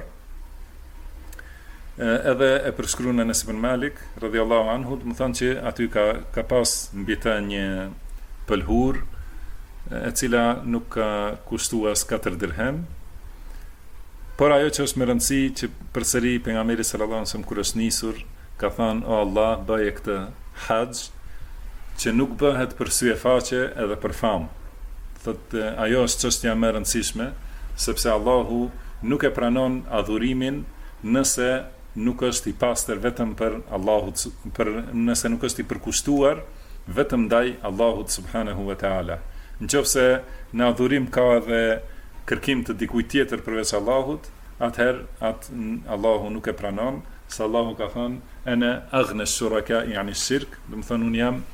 Edhe e përshkruan Enes ibn Malik radhiyallahu anhu, do të thonë që aty ka pas mbi të një pëlhur e cila nuk ka kushtuar as 4 dirhem. Por ajo që është më rëndësi, që përsëri pejgamberi sallallahu alaihi wasallam kur është nisur ka thënë, o Allah, bëje këtë haxh që nuk bëhet për sy e faqe edhe për famë. Thotë, ajo është çështja më e rëndësishme, sepse Allahu nuk e pranon adhurimin nëse nuk është i pastër vetëm për Allahut, nëse nuk është i përkushtuar vetëm ndaj Allahut subhanahu wa taala. Nëse në adhurim ka edhe kërkim të dikujt tjetër përveç Allahut, atëherë Allahu nuk e pranon, se Allahu ka thënë ana aghna shuraka, yani shirk, do të thonë unë jam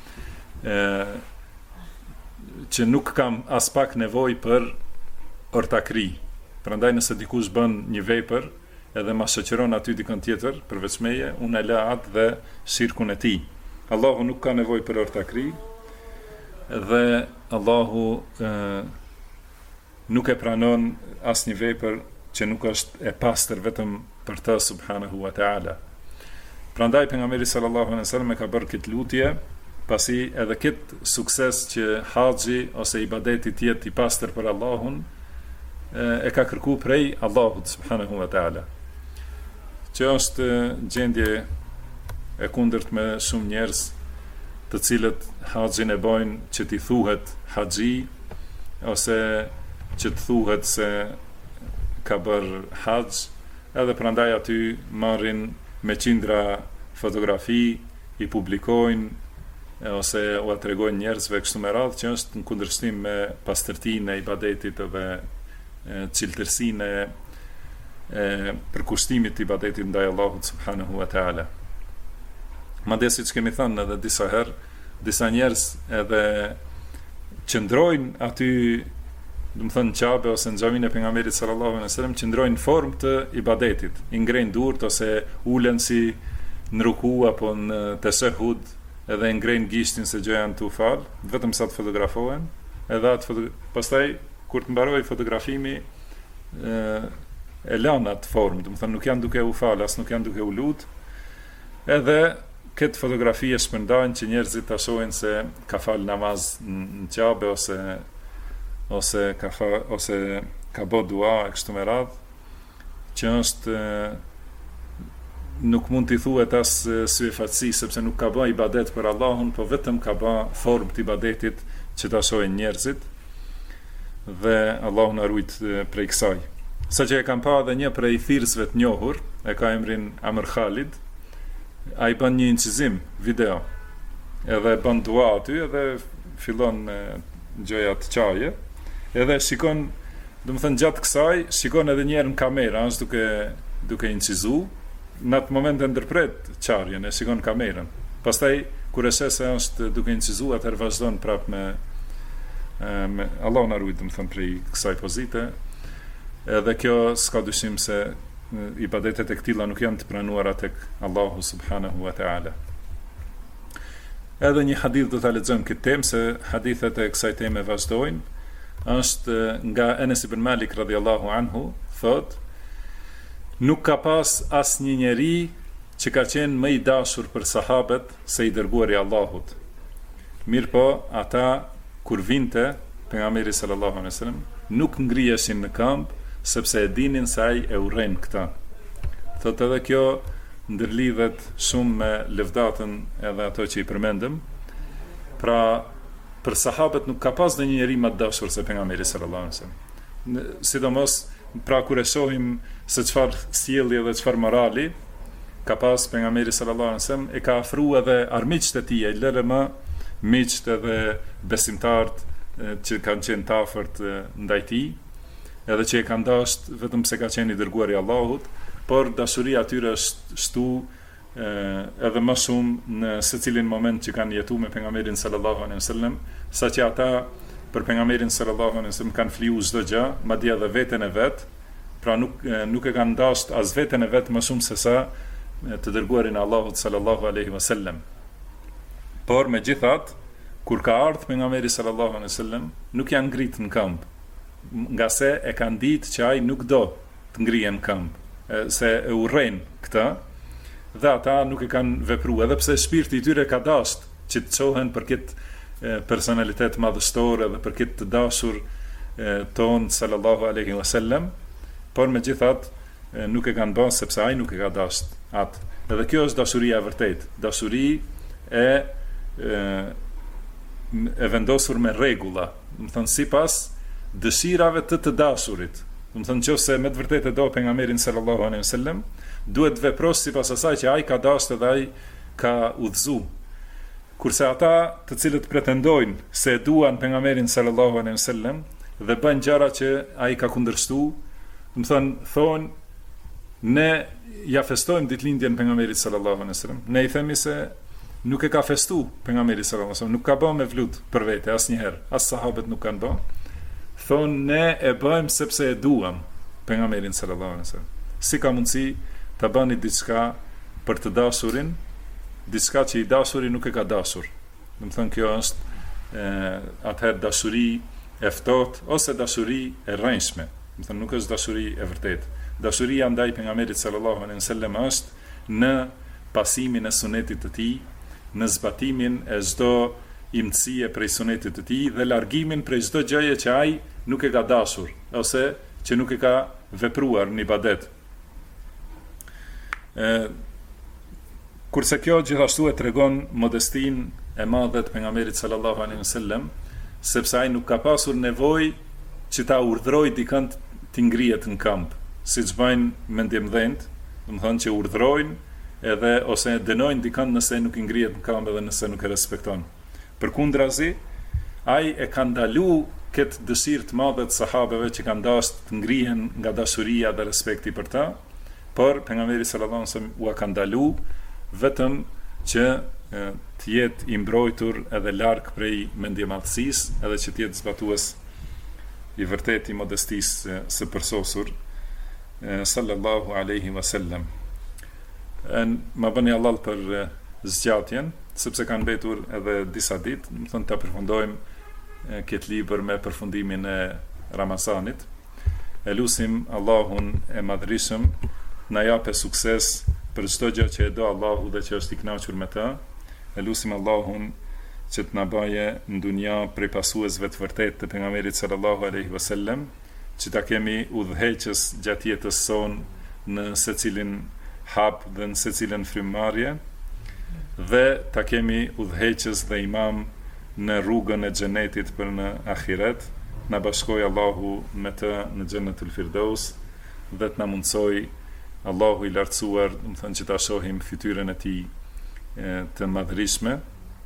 që nuk kam as pak nevojë për ortakri. Prandaj nëse dikush bën një vepër edhe ma shoqëron aty dikon tjetër përveç meje, unë e lë atë dhe shirkun e tij. Allahu nuk ka nevojë për ortakri dhe Allahu nuk e pranon asnjë vepër që nuk është e pastër vetëm për të subhanahu wa ta'ala. Prandaj pejgamberi sallallahu alaihi wasallam e ka bërë këtë lutje, pasi edhe këtë sukses që haxhi ose ibadeti të jetë i pastër për Allahun, e ka kërku prej Allahut subhanahu wa ta'ala. Që është gjendje e kundërt me shumë njerëz, të cilët haxhin e bojnë që t'i thuhet haxhi, ose që të thuhet se ka bërë haxh, edhe prandaj aty marrin me qindra fotografi, i publikojnë ose u tregojnë njerëzve kështu me radhë, që është në kundërshtim me pastërtinë e ibadetit dhe cilëtërsinë e përkushtimit të ibadetit ndaj Allahut subhanahu wa ta'ala. Madje siç kemi thënë edhe disa herë, disa njerëz edhe qëndrojnë aty, do të thënë Qabe ose në xhamin e pejgamberit sallallahu alaihi wasallam, qëndrojnë në formë të ibadetit, i ngrejnë durt ose ulen si në ruku apo në teshehud, edhe ngrejnë gishtin se gjë janë të fal, vetëm sa të fotografohen, edhe pastaj kur të mbaroj fotografimi e lanë atë formë, do të thënë nuk janë duke u fal, as nuk janë duke u lut, edhe këtë fotografi e shpërndajnë që njerëzit ta shohin se ka fal namaz në Qabe ose ka bë dua e kështu me radhë, që është nuk mund t'i thuhet as syfatësi, sepse nuk ka bë ibadet për Allahun, po vetëm ka bë formë të ibadetit që ta shohin njerëzit, dhe Allahu na ruajt prej kësaj. Saqë e kam pa edhe një prej thirrësve të njohur, e ka emrin Amr Khalid, ai bën një incizim video, edhe bën dua aty, edhe fillon gjëja të qaje, edhe shikon, do të thënë gjatë kësaj, shikon edhe një herë në kamerë, është duke incizu, në atë moment e ndërpret qarjen, e shikon kamerën. Pastaj kur e sheh se është duke incizu, atëherë vazhdon prapë me Allahu na ruaj, do të thënë prej kësaj pozite. Edhe kjo s'ka dyshim se ibadetet e këtilla nuk janë të pranuara tek Allahu subhanahu wa ta'ala. Edhe një hadith do ta lexojmë këtë temë, se hadithet e kësaj teme vazhdojnë. Është nga Enes ibn Malik radhiyallahu anhu, thot: nuk ka pas asnjë njeri që ka qenë më i dashur për sahabët se i dërguari i Allahut. Mirpo ata kur vinte pejgamberi sallallahu alaihi wasallam nuk ngriheshin në këmbë, sepse e dinin se ai e urren këta. Thot edhe kjo ndërlidhet shumë me lëvdatën edhe ato që i përmendëm. Pra, për sahabët nuk ka pas ndonjë njeri më të dashur se pejgamberi sallallahu alaihi wasallam. Sidomos pra kur e shohim se çfarë sjellje dhe çfarë morali ka pas pejgamberi sallallahu alaihi wasallam, e ka afruar edhe armiqtë e tij, lëre më miqtë edhe besimtarët që kanë qenë të afërt ndaj tij, edhe që e kanë dashur vetëm se ka qenë i dërguari i Allahut, por dashuria atyre është shtu edhe më shumë në secilin moment që kanë jetuar me pejgamberin sallallahu alaihi wasallam, saqë ata për pejgamberin sallallahu alaihi wasallam kanë fliu çdo gjë, madje edhe veten e vet, pra nuk e kanë dashur as veten e vet më shumë se sa të dërguarin e Allahut sallallahu alaihi wasallam. Por megjithatë, kur ka ardhur pejgamberi sallallahu alaihi wasallam, nuk janë ngritur në këmbë, nga se e kanë ditë që ai nuk do të ngrihen në këmbë, se e urren këtë, dhe ata nuk e kanë vepruar, edhe pse shpirti i tyre ka dashur që të çohen për këtë personalitet madhështor edhe për këtë të dashur ton sallallahu alaihi wasallam, por megjithatë nuk e kanë bërë sepse ai nuk e ka dashur atë. Edhe kjo është dashuria e vërtetë, dashuri e vendosur me rregulla, do të thënë sipas dëshirave të dashurit. Do të thënë nëse me të vërtetë do pejgamberin sallallahu alaihi wasallam, duhet të veprosh sipas asaj që ai ka dashur dhe ai ka udhëzuar. Kurse ata të cilët pretendojnë se duan pejgamberin sallallahu alaihi wasallam dhe bëjnë gjëra që ai ka kundërshtuar, do të thënë thonë ne ja festojmë ditëlindjen pejgamberit sallallahu alaihi wasallam. Ne i themi se nuk e ka festuar pejgamberi sallallahu alaihi wasallam, nuk ka bërë me vlut për vete asnjëherë, as sahabët nuk kanë bërë. Thonë ne e bëjmë sepse e duam pejgamberin sallallahu alaihi wasallam. Si ka mundësi ta bëni diçka për të dashurin diçka që i dashuri nuk e ka dashur. Do të thënë kjo është atëherë dashuri e ftohtë ose dashuri e rrënjshme. Do të thënë nuk është dashuri e vërtetë. Dashuria ndaj pejgamberit sallallahu alaihi wasallam është në pasimin e sunetit të tij, në zbatimin e çdo imtësie prej sunetit të tij dhe largimin prej çdo gjëje që ai nuk e ka dashur ose që nuk e ka vepruar në ibadet. Kurse kjo gjithashtu e tregon modestin e madhe të pejgamberit sallallahu alaihi wasallam, sepse ai nuk ka pasur nevojë që ta urdhërojë dikën të ngrihet në kamp, siç bëjnë mendjemdhënt, do të thonë që urdhërojnë edhe ose dënojnë dikën nëse nuk i ngrihet në kamp edhe nëse nuk e respekton. Përkundrazi, ai e ka ndalu këtë dëshirë të madhe të sahabeve që kanë dashur të ngrihen nga dashuria dhe respekti për ta, por pejgamberi sallallahu alaihi wasallam u ka ndalu vetëm që të jetë i mbrojtur edhe larg prej mendjemadhësisë, edhe që të jetë zbatues i vërtet i modestisë së përsosur sallallahu alaihi wasallam. Ma bëni Allah për zgjatjen, sepse kanë mbetur edhe disa ditë, më thënë të përfundojmë këtë libër me përfundimin e Ramazanit. E lusim Allahun e madhrishëm na jape sukses për çdo gjë që e do Allahu dhe që është i kënaqur me ta. E lusim Allahun që të na baje në dunja prej pasuesve të vërtetë të pejgamberit sallallahu alaihi wasallam, që ta kemi udhëheqës gjatë jetës sonë në secilin hap dhe në secilën frymëmarrje, dhe ta kemi udhëheqës dhe imam në rrugën e xhenetit për në ahiret. Na bashkoj Allahu me të në xhenetul Firdaus dhe të na mundsoj Allahu i lartësuar, do të thënë që ta shohim fytyrën e tij të madhrishme.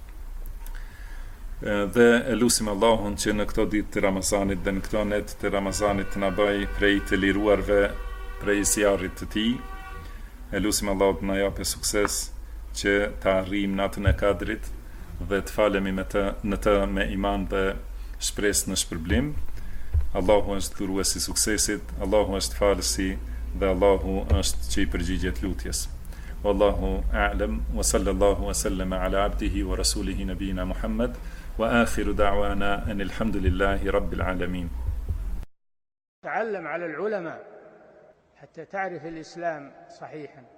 Dhe e lusim Allahun që në këto ditë të Ramazanit dhe në këto net të Ramazanit të na bëj prej të liruarve prej zjarrit të tij. E lusim Allahun të na japë sukses që ta arrijmë natën e Kadrit dhe të falemi me të në të me iman dhe shpresë në shpërblim. Allahu është dhuruesi i suksesit, Allahu është falësi dhe Allahu është që i përgjigjet lutjes. Wallahu a'lam wa sallallahu wa sallama ala abdihi wa rasulihi nabiyina Muhammad wa akhiru da'wana anil hamdulillahi rabbil alamin. تعلم على العلماء حتى تعرف الإسلام صحيحا.